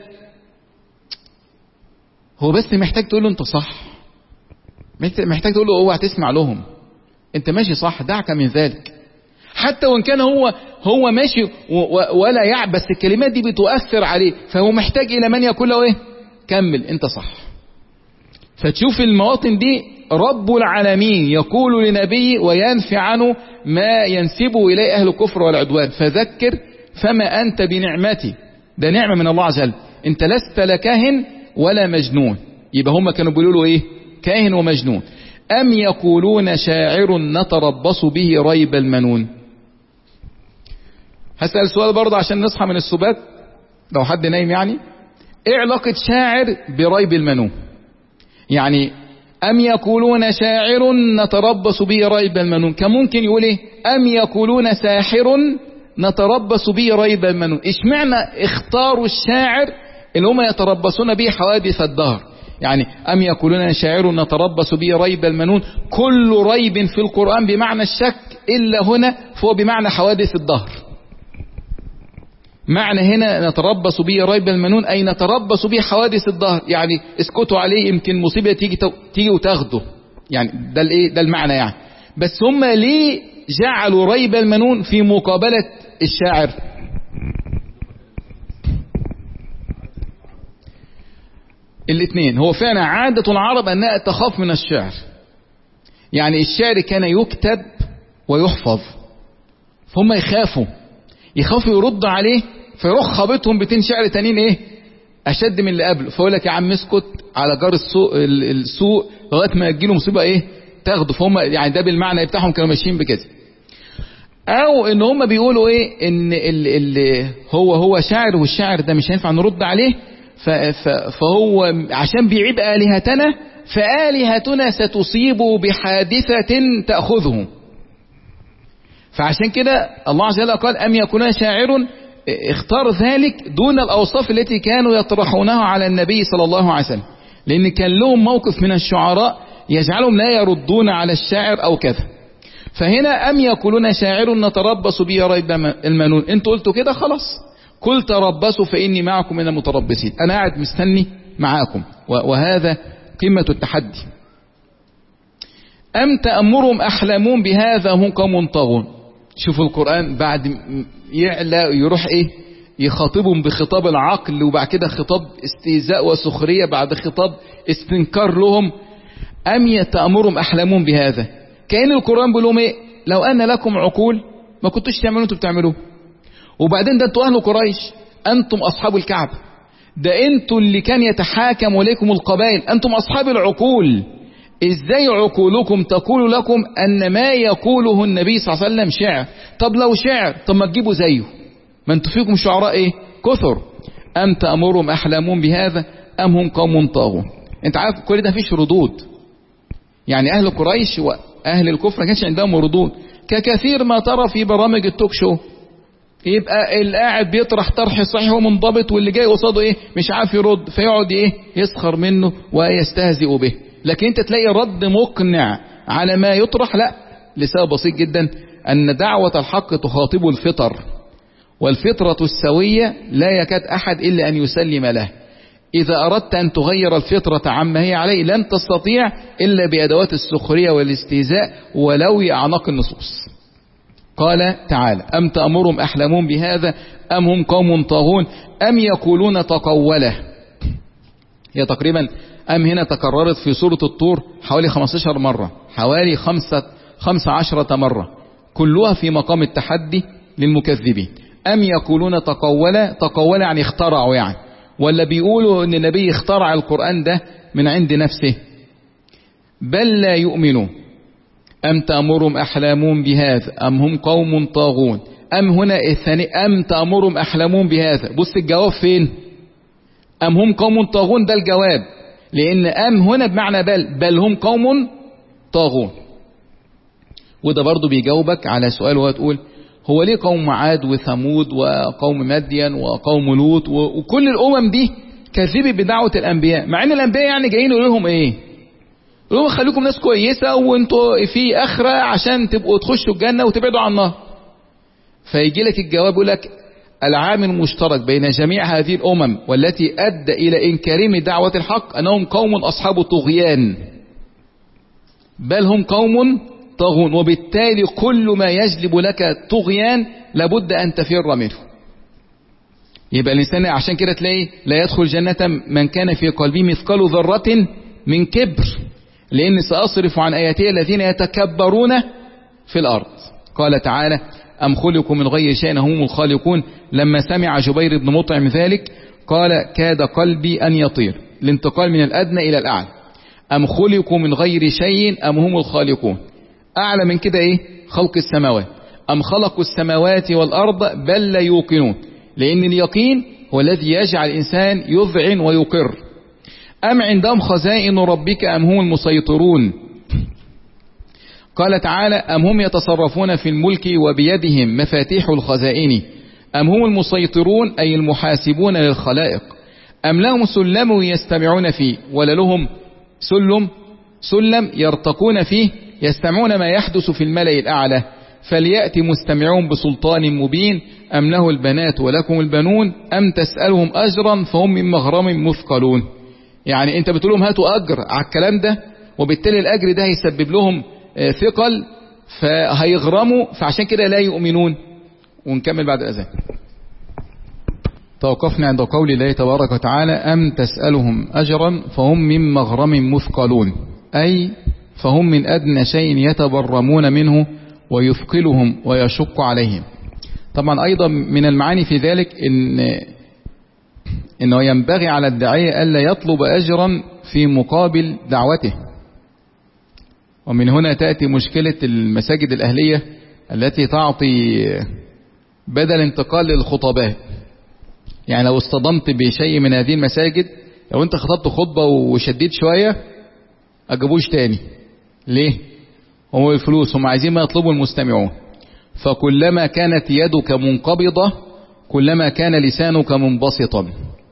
هو بس محتاج تقول له أنت صح، محتاج تقول له اوعى تسمع لهم، أنت ماشي صح، دعك من ذلك. حتى وإن كان هو هو ماشي ولا يعبس، الكلمات دي بتؤثر عليه، فهو محتاج إلى من يقول له إيه كمل أنت صح. فتشوف المواطن دي رب العالمين يقول لنبيه وينفي عنه ما ينسبه إليه أهل الكفر والعدوان. فذكر فما أنت بنعمتي، ده نعمة من الله عز وجل. أنت لست لكاهن ولا مجنون. يبقى هم كانوا بيقولوا له إيه كاهن ومجنون. أم يقولون شاعر نتربص به ريب المنون. هسأل سؤال برضه عشان نصحى من السبات لو حد نايم، يعني ايه علاقة شاعر بريب المنون؟ يعني أم يقولون شاعر نتربص به ريب المنون، كان ممكن يقول ايه أم يقولون ساحر نتربص به ريب المنون. ايش معنى اختاروا الشاعر اللي هم يتربصون به حوادث الدهر؟ يعني أم يقولون شاعر نتربص به ريب المنون، كل ريب في القرآن بمعنى الشك، إلا هنا فهو بمعنى حوادث الدهر. معنى هنا نتربص به ريب المنون أي نتربص به حوادث الدهر، يعني اسكتوا عليه يمكن مصيبة تيجي تيجي وتاخده، يعني ده الايه ده المعنى يعني. بس هم ليه جعلوا ريب المنون في مقابلة الشاعر؟ الاثنين، هو فعلا عادة العرب أنها تخاف من الشعر. يعني الشعر كان يكتب ويحفظ، فهم يخافوا يخافوا يرد عليه، فيروح خابطهم بتين شعر تانيين ايه اشد من اللي قبله، فيقول لك يا عم اسكت على جار السوق السوق لغاية ما يجيله مصيبة ايه تاخده. فهم يعني ده بالمعنى بتاعهم كانوا ماشيين بكده. او ان هم بيقولوا ايه ان اللي هو هو شاعر والشاعر ده مش هينفع نرد عليه، فهو عشان بيعيب آلهتنا فآلهتنا ستصيب بحادثة تأخذه. فعشان كده الله عز وجل قال أم يكون شاعر، اختار ذلك دون الأوصاف التي كانوا يطرحونها على النبي صلى الله عليه وسلم، لأن كان لهم موقف من الشعراء يجعلهم لا يردون على الشاعر أو كذا. فهنا أم يقولون شاعر نتربص به ريب المنون، انتوا قلتوا كده خلاص، قل تربصوا فإني معكم من المتربصين، أنا قاعد مستني معاكم. وهذا قمة التحدي. أم تأمرهم أحلامهم بهذا هم قوم طاغون. شوفوا القرآن بعد يعلى يروح إيه يخاطبهم بخطاب العقل، وبعد كده خطاب استهزاء وسخرية، بعد خطاب استنكار لهم. أم يتأمرهم أحلامهم بهذا، كأن القرآن بيقول لهم إيه لو أن لكم عقول ما كنتوش تعملوا انتوا بتعملوه. وبعدين ده انتوا أهل قريش، أنتم أصحاب الكعبة، ده انتوا اللي كان يتحاكم إليكم القبائل، أنتم أصحاب العقول. ازاي عقولكم تقول لكم أن ما يقوله النبي صلى الله عليه وسلم شعر؟ طب لو شعر طب ما تجيبوا زيه، ما انتوا فيكم شعراء ايه كثر. أم تأمرهم أحلامهم بهذا أم هم قوم طاغون. انت عارف كل ده فيش ردود، يعني أهل قريش وأهل الكفر ما كانش عندهم ردود، ككثير ما ترى في برامج التوك شو، يبقى القاعد بيطرح طرح صحيح ومنضبط، واللي جاي قصاده ايه مش عارف يرد، فيقعد ايه يسخر منه ويستهزئ به. لكن انت تلاقي رد مقنع على ما يطرح لا، لسبب بسيط جدا، ان دعوة الحق تخاطب الفطر، والفطرة السوية لا يكاد احد الا ان يسلم له. اذا اردت ان تغير الفطرة عما هي عليه لن تستطيع الا بادوات السخرية والاستهزاء ولوي اعناق النصوص. قال تعالى أم تأمرهم أحلامهم بهذا أم هم قوم طاغون أم يقولون تقوله. هي تقريبا أم هنا تكررت في سورة الطور حوالي خمستاشر مرة، حوالي خمسة خمسة عشرة مرة، كلها في مقام التحدي للمكذبين. أم يقولون تقوله، تقوله يعني اخترعوا يعني، ولا بيقولوا أن النبي اخترع القرآن ده من عند نفسه. بل لا يؤمنون. أم تأمرهم أحلامهم بهذا أم هم قوم طاغون. أم هنا الثاني أم تأمرهم أحلامهم بهذا، بص الجواب فين؟ أم هم قوم طاغون ده الجواب، لأن أم هنا بمعنى بل، بل هم قوم طاغون. وده برضو بيجاوبك على سؤال، وهو تقول هو ليه قوم عاد وثمود وقوم مدين وقوم لوط وكل الأمم دي كذبت بدعوة الأنبياء، مع أن الأنبياء يعني جايين يقول لهم إيه؟ يقولوا خليكم ناس كويسة وانتوا في آخرة عشان تبقوا تخشوا الجنة وتبعدوا عن النار. فيجي لك الجواب يقول لك العامل المشترك بين جميع هذه الأمم والتي أدى إلى إنكارهم دعوة الحق أنهم قوم أصحاب طغيان، بل هم قوم طاغون، وبالتالي كل ما يجلب لك طغيان لابد أن تفر منه. يبقى الإنسان عشان كده تلاقي لا يدخل جنة من كان في قلبه مثقال ذرة من كبر، لأن سأصرف عن آياتي الذين يتكبرون في الأرض. قال تعالى أم خلقوا من غير شيء هم الخالقون. لما سمع جبير بن مطعم ذلك قال كاد قلبي أن يطير، الانتقال من الأدنى إلى الأعلى. أم خلقوا من غير شيء أم هم الخالقون، أعلى من كده إيه خلق السماوات. أم خلقوا السماوات والأرض بل لا يوقنون، لأن اليقين هو الذي يجعل الإنسان يذعن ويقر. أم عندهم خزائن ربك أم هم المسيطرون. قال تعالى أم هم يتصرفون في الملك وبيدهم مفاتيح الخزائن أم هم المسيطرون أي المحاسبون للخلائق. أم لهم سلم يستمعون فيه ولا لهم سلم سلم يرتقون فيه يستمعون ما يحدث في الملأ الأعلى. فليأتي مستمعون بسلطان مبين أم له البنات ولكم البنون أم تسألهم أجرا فهم من مغرم مثقلون. يعني انت بتقول لهم هاتوا أجر على الكلام ده، وبالتالي الأجر ده هيسبب لهم ثقل فهيغرموا، فعشان كده لا يؤمنون. ونكمل بعد الأذان. توقفنا عند قول الله تبارك وتعالى أم تسألهم أجرا فهم من مغرم مثقلون، أي فهم من أدنى شيء يتبرمون منه ويثقلهم ويشق عليهم. طبعا أيضا من المعاني في ذلك إن إنه ينبغي على الداعية ألا يطلب أجرا في مقابل دعوته، ومن هنا تأتي مشكلة المساجد الأهلية التي تعطي بدل انتقال للخطباء. يعني لو اصطدمت بشيء من هذه المساجد، لو انت خطبت خطبة وشديد شوية أجابوش تاني. ليه؟ هم الفلوس، هم عايزين ما يطلبوا المستمعون. فكلما كانت يدك منقبضة كلما كان لسانك منبسطا.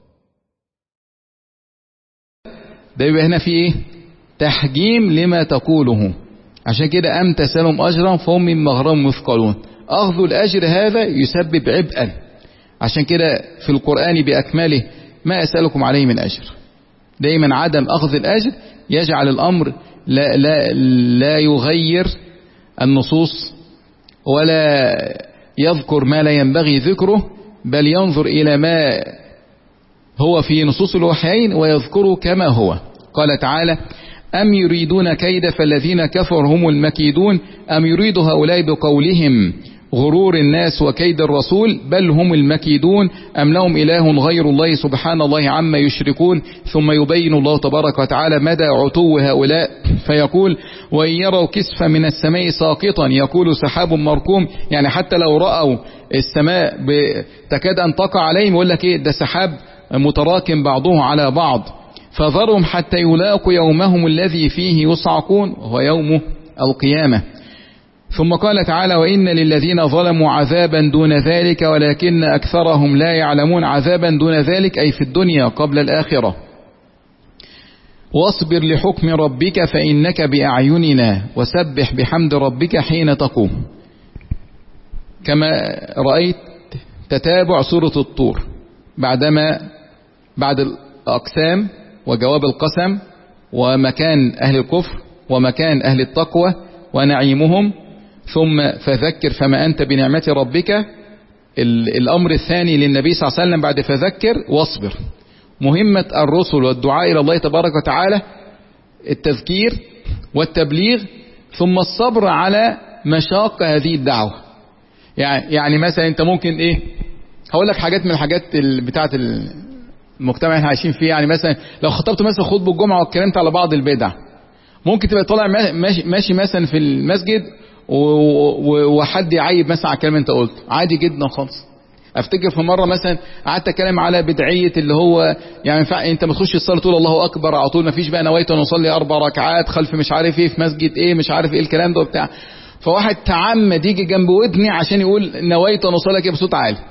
ده يبقى هنا في ايه؟ تحجيم لما تقوله. عشان كده أم تسألهم أجرا فهم من مغرم مثقلون. أخذ الأجر هذا يسبب عبئا. عشان كده في القرآن بأكمله ما أسألكم عليه من أجر. دايما عدم أخذ الأجر يجعل الأمر لا, لا, لا يغير النصوص ولا يذكر ما لا ينبغي ذكره، بل ينظر إلى ما هو في نصوص الوحيين ويذكره كما هو. قال تعالى: أم يريدون كيد فالذين كفروا هم المكيدون أم يريد هؤلاء بقولهم غرور الناس وكيد الرسول بل هم المكيدون أم لهم إله غير الله سبحان الله عما يشركون. ثم يبين الله تبارك وتعالى مدى عتو هؤلاء فيقول: وإن يروا كسفا من السماء ساقطا يقول سحاب مركوم. يعني حتى لو رأوا السماء تكاد أن تقع عليهم يقول لك إيه ده سحاب متراكم بعضه على بعض. فذرهم حتى يلاقوا يومهم الذي فيه يصعقون وهو يوم القيامة. ثم قال تعالى: وإن للذين ظلموا عذابا دون ذلك ولكن أكثرهم لا يعلمون. عذابا دون ذلك أي في الدنيا قبل الآخرة. واصبر لحكم ربك فإنك بأعيننا وسبح بحمد ربك حين تقوم. كما رأيت تتابع سورة الطور بعدما بعد الأقسام وجواب القسم ومكان أهل الكفر ومكان أهل التقوى ونعيمهم، ثم فذكر فما أنت بنعمة ربك. الأمر الثاني للنبي صلى الله عليه وسلم بعد فذكر واصبر. مهمة الرسل والدعاء إلى الله تبارك وتعالى التذكير والتبليغ ثم الصبر على مشاق هذه الدعوة. يعني يعني مثلا أنت ممكن إيه، هقول لك حاجات من الحاجات بتاعة المجتمع اللي عايشين فيه. يعني مثلا لو خطبت مثلا خطبة الجمعة واتكلمت على بعض البدع، ممكن تبقى طالع ماشي, ماشي مثلا في المسجد وحد يعيب مثلا على الكلام انت قلته عادي جدا خالص. افتكر في مره مثلا قعدت اتكلم على بدعيه اللي هو يعني ينفع انت ما تخش الصلاه تقول الله اكبر على طول، ما فيش بقى نويت ان اصلي اربع ركعات خلف مش عارف ايه في مسجد ايه مش عارف ايه الكلام ده وبتاع. فواحد تعمد يجي جنب ودني عشان يقول نويت ان اصلي كده بصوت عالي.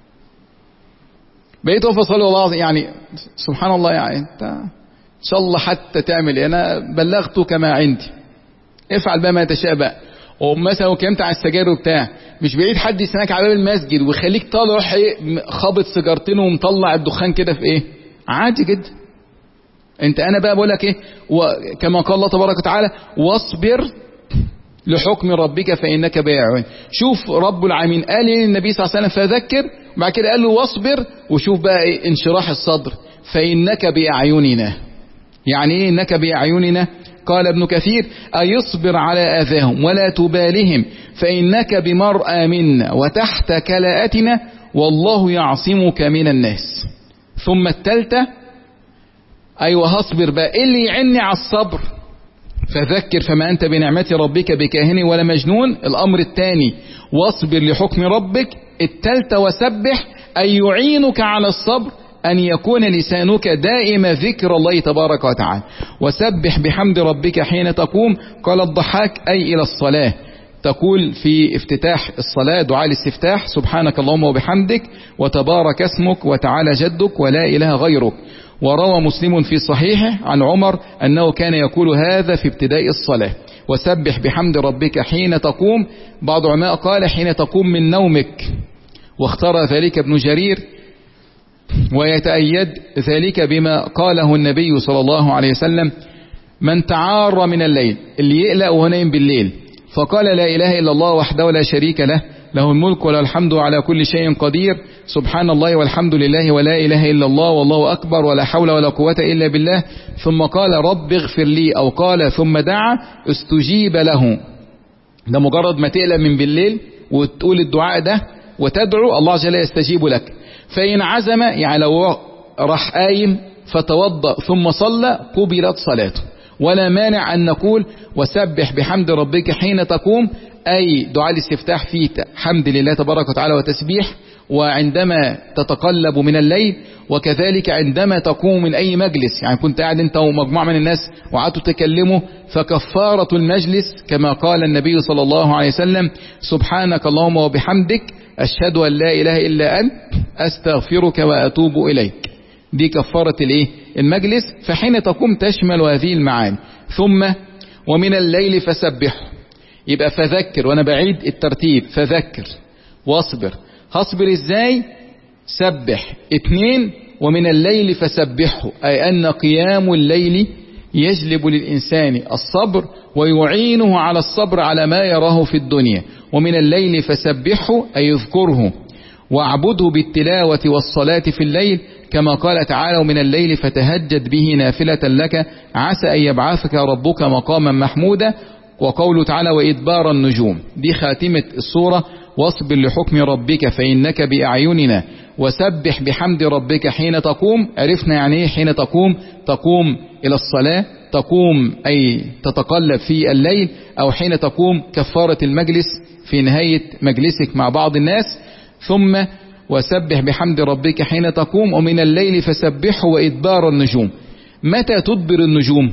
بقيت اقف اصلي والله يعني سبحان الله. يعني انت ان شاء الله حتى تعمل ايه، انا بلغته كما عندي، افعل بقى ما تشاء بقى. ومثلا وكلمت على السجاير وبتاع، مش بعيد حد يستناك على باب المسجد ويخليك طالع خابط سيجارتين ومطلع الدخان كده في ايه، عادي جدا. انت انا بقى بقول لك ايه، وكما قال الله تبارك وتعالى: واصبر لحكم ربك فانك باعون. شوف رب العالمين قال ايه للنبي صلى الله عليه وسلم فذكر، وبعد كده قال له واصبر. وشوف بقى ايه انشراح الصدر، فانك باعيننا. يعني ايه انك باعيننا؟ قال ابن كثير: أيصبر على أذاهم ولا تبالهم فإنك بمرأى منا وتحت كلاءتنا والله يعصمك من الناس. ثم التالتة أيوة هصبر بقى، إيه اللي يعني على الصبر؟ فذكر فما أنت بنعمة ربك بكاهن ولا مجنون. الأمر الثاني واصبر لحكم ربك. التالتة وسبح أي يعينك على الصبر أن يكون لسانك دائم ذكر الله تبارك وتعالى. وسبح بحمد ربك حين تقوم. قال الضحاك أي إلى الصلاة، تقول في افتتاح الصلاة دعاء الاستفتاح: سبحانك اللهم وبحمدك وتبارك اسمك وتعالى جدك ولا إله غيرك. وروى مسلم في صحيحه عن عمر أنه كان يقول هذا في ابتداء الصلاة: وسبح بحمد ربك حين تقوم. بعض العلماء قال حين تقوم من نومك، واختار ذلك ابن جرير، ويتأيد ذلك بما قاله النبي صلى الله عليه وسلم: من تعار من الليل، اللي يقلق وهو نايم بالليل، فقال لا إله إلا الله وحده لا شريك له له الملك وله الحمد على كل شيء قدير سبحان الله والحمد لله ولا إله إلا الله والله أكبر ولا حول ولا قوة إلا بالله، ثم قال رب اغفر لي، أو قال ثم دعا استجيب له. ده مجرد ما تقلق من بالليل وتقول الدعاء ده وتدعو الله جل يستجيب لك. فإن عزم يعني لو راح قايم فتوضأ ثم صلى قبلت صلاته. ولا مانع أن نقول وسبح بحمد ربك حين تقوم، أي دعاء الاستفتاح فيه حمد لله تبارك وتعالى وتسبيح، وعندما تتقلب من الليل، وكذلك عندما تقوم من أي مجلس. يعني كنت قاعد أنت ومجموعة من الناس وقعدتوا تكلموا، فكفارة المجلس كما قال النبي صلى الله عليه وسلم سبحانك اللهم وبحمدك أشهد أن لا إله إلا أنت أستغفرك وأتوب إليك. دي كفارة الإيه؟ المجلس. فحين تقوم تشمل هذه المعاني. ثم ومن الليل فسبحه، يبقى فذكر، وأنا بعيد الترتيب، فذكر واصبر. هصبر إزاي؟ سبح. اتنين ومن الليل فسبحه، أي أن قيام الليل يجلب للإنسان الصبر ويعينه على الصبر على ما يراه في الدنيا. ومن الليل فسبحه أي يذكره واعبده بالتلاوة والصلاة في الليل، كما قال تعالى ومن الليل فتهجد به نافلة لك عسى أن يبعثك ربك مقاما محمودا. وقوله تعالى وإدبار النجوم. دي خاتمة السورة. واصبر لحكم ربك فإنك بأعيننا وسبح بحمد ربك حين تقوم. عرفنا يعني ايه حين تقوم؟ تقوم إلى الصلاة، تقوم أي تتقلب في الليل، أو حين تقوم كفارة المجلس في نهاية مجلسك مع بعض الناس. ثم وسبح بحمد ربك حين تقوم ومن الليل فسبحه وإدبار النجوم. متى تدبر النجوم؟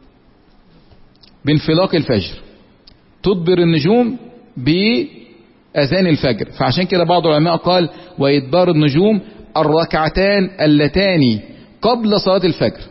بانفلاق الفجر. تدبر النجوم بأذان الفجر. فعشان كده بعض العلماء قال وإدبار النجوم الركعتان اللتان قبل صلاة الفجر،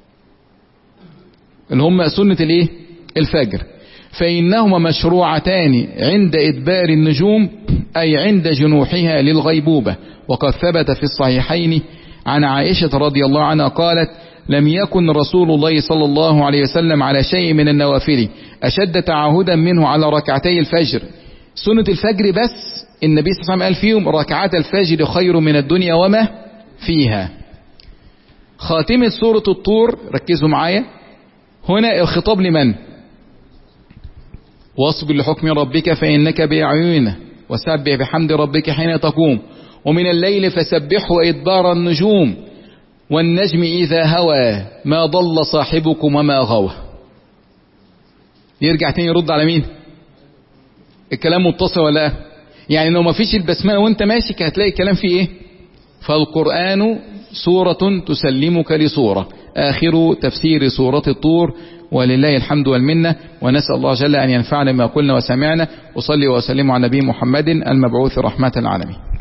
اللي هم سنة الايه؟ الفجر. فإنهما مشروعتان عند إدبار النجوم، أي عند جنوحها للغيبوبة. وقد ثبت في الصحيحين عن عائشة رضي الله عنها قالت لم يكن رسول الله صلى الله عليه وسلم على شيء من النوافل أشد تعاهدا منه على ركعتي الفجر. سنة الفجر بس النبي صلى الله عليه وسلم قال فيهم ركعات الفجر خير من الدنيا وما فيها. خاتمة سورة الطور، ركزوا معايا هنا، الخطاب لمن؟ واصبر لحكم ربك فإنك بأعيننا وسبح بحمد ربك حين تقوم ومن الليل فسبحه وإدبار النجوم والنجم إذا هوى ما ضل صاحبكم وما غوى. يرجع تاني يرد على مين؟ الكلام متصل ولا؟ يعني لو ما فيش البسملة وانت ماشي هتلاقي الكلام فيه ايه؟ فالقرآن سورة تسلمك لسورة. آخر تفسير سورة الطور، ولله الحمد والمنة. ونسأل الله جل أن ينفعنا ما قلنا وسمعنا. وصلي وسلم على نبي محمد المبعوث رحمة العالمين.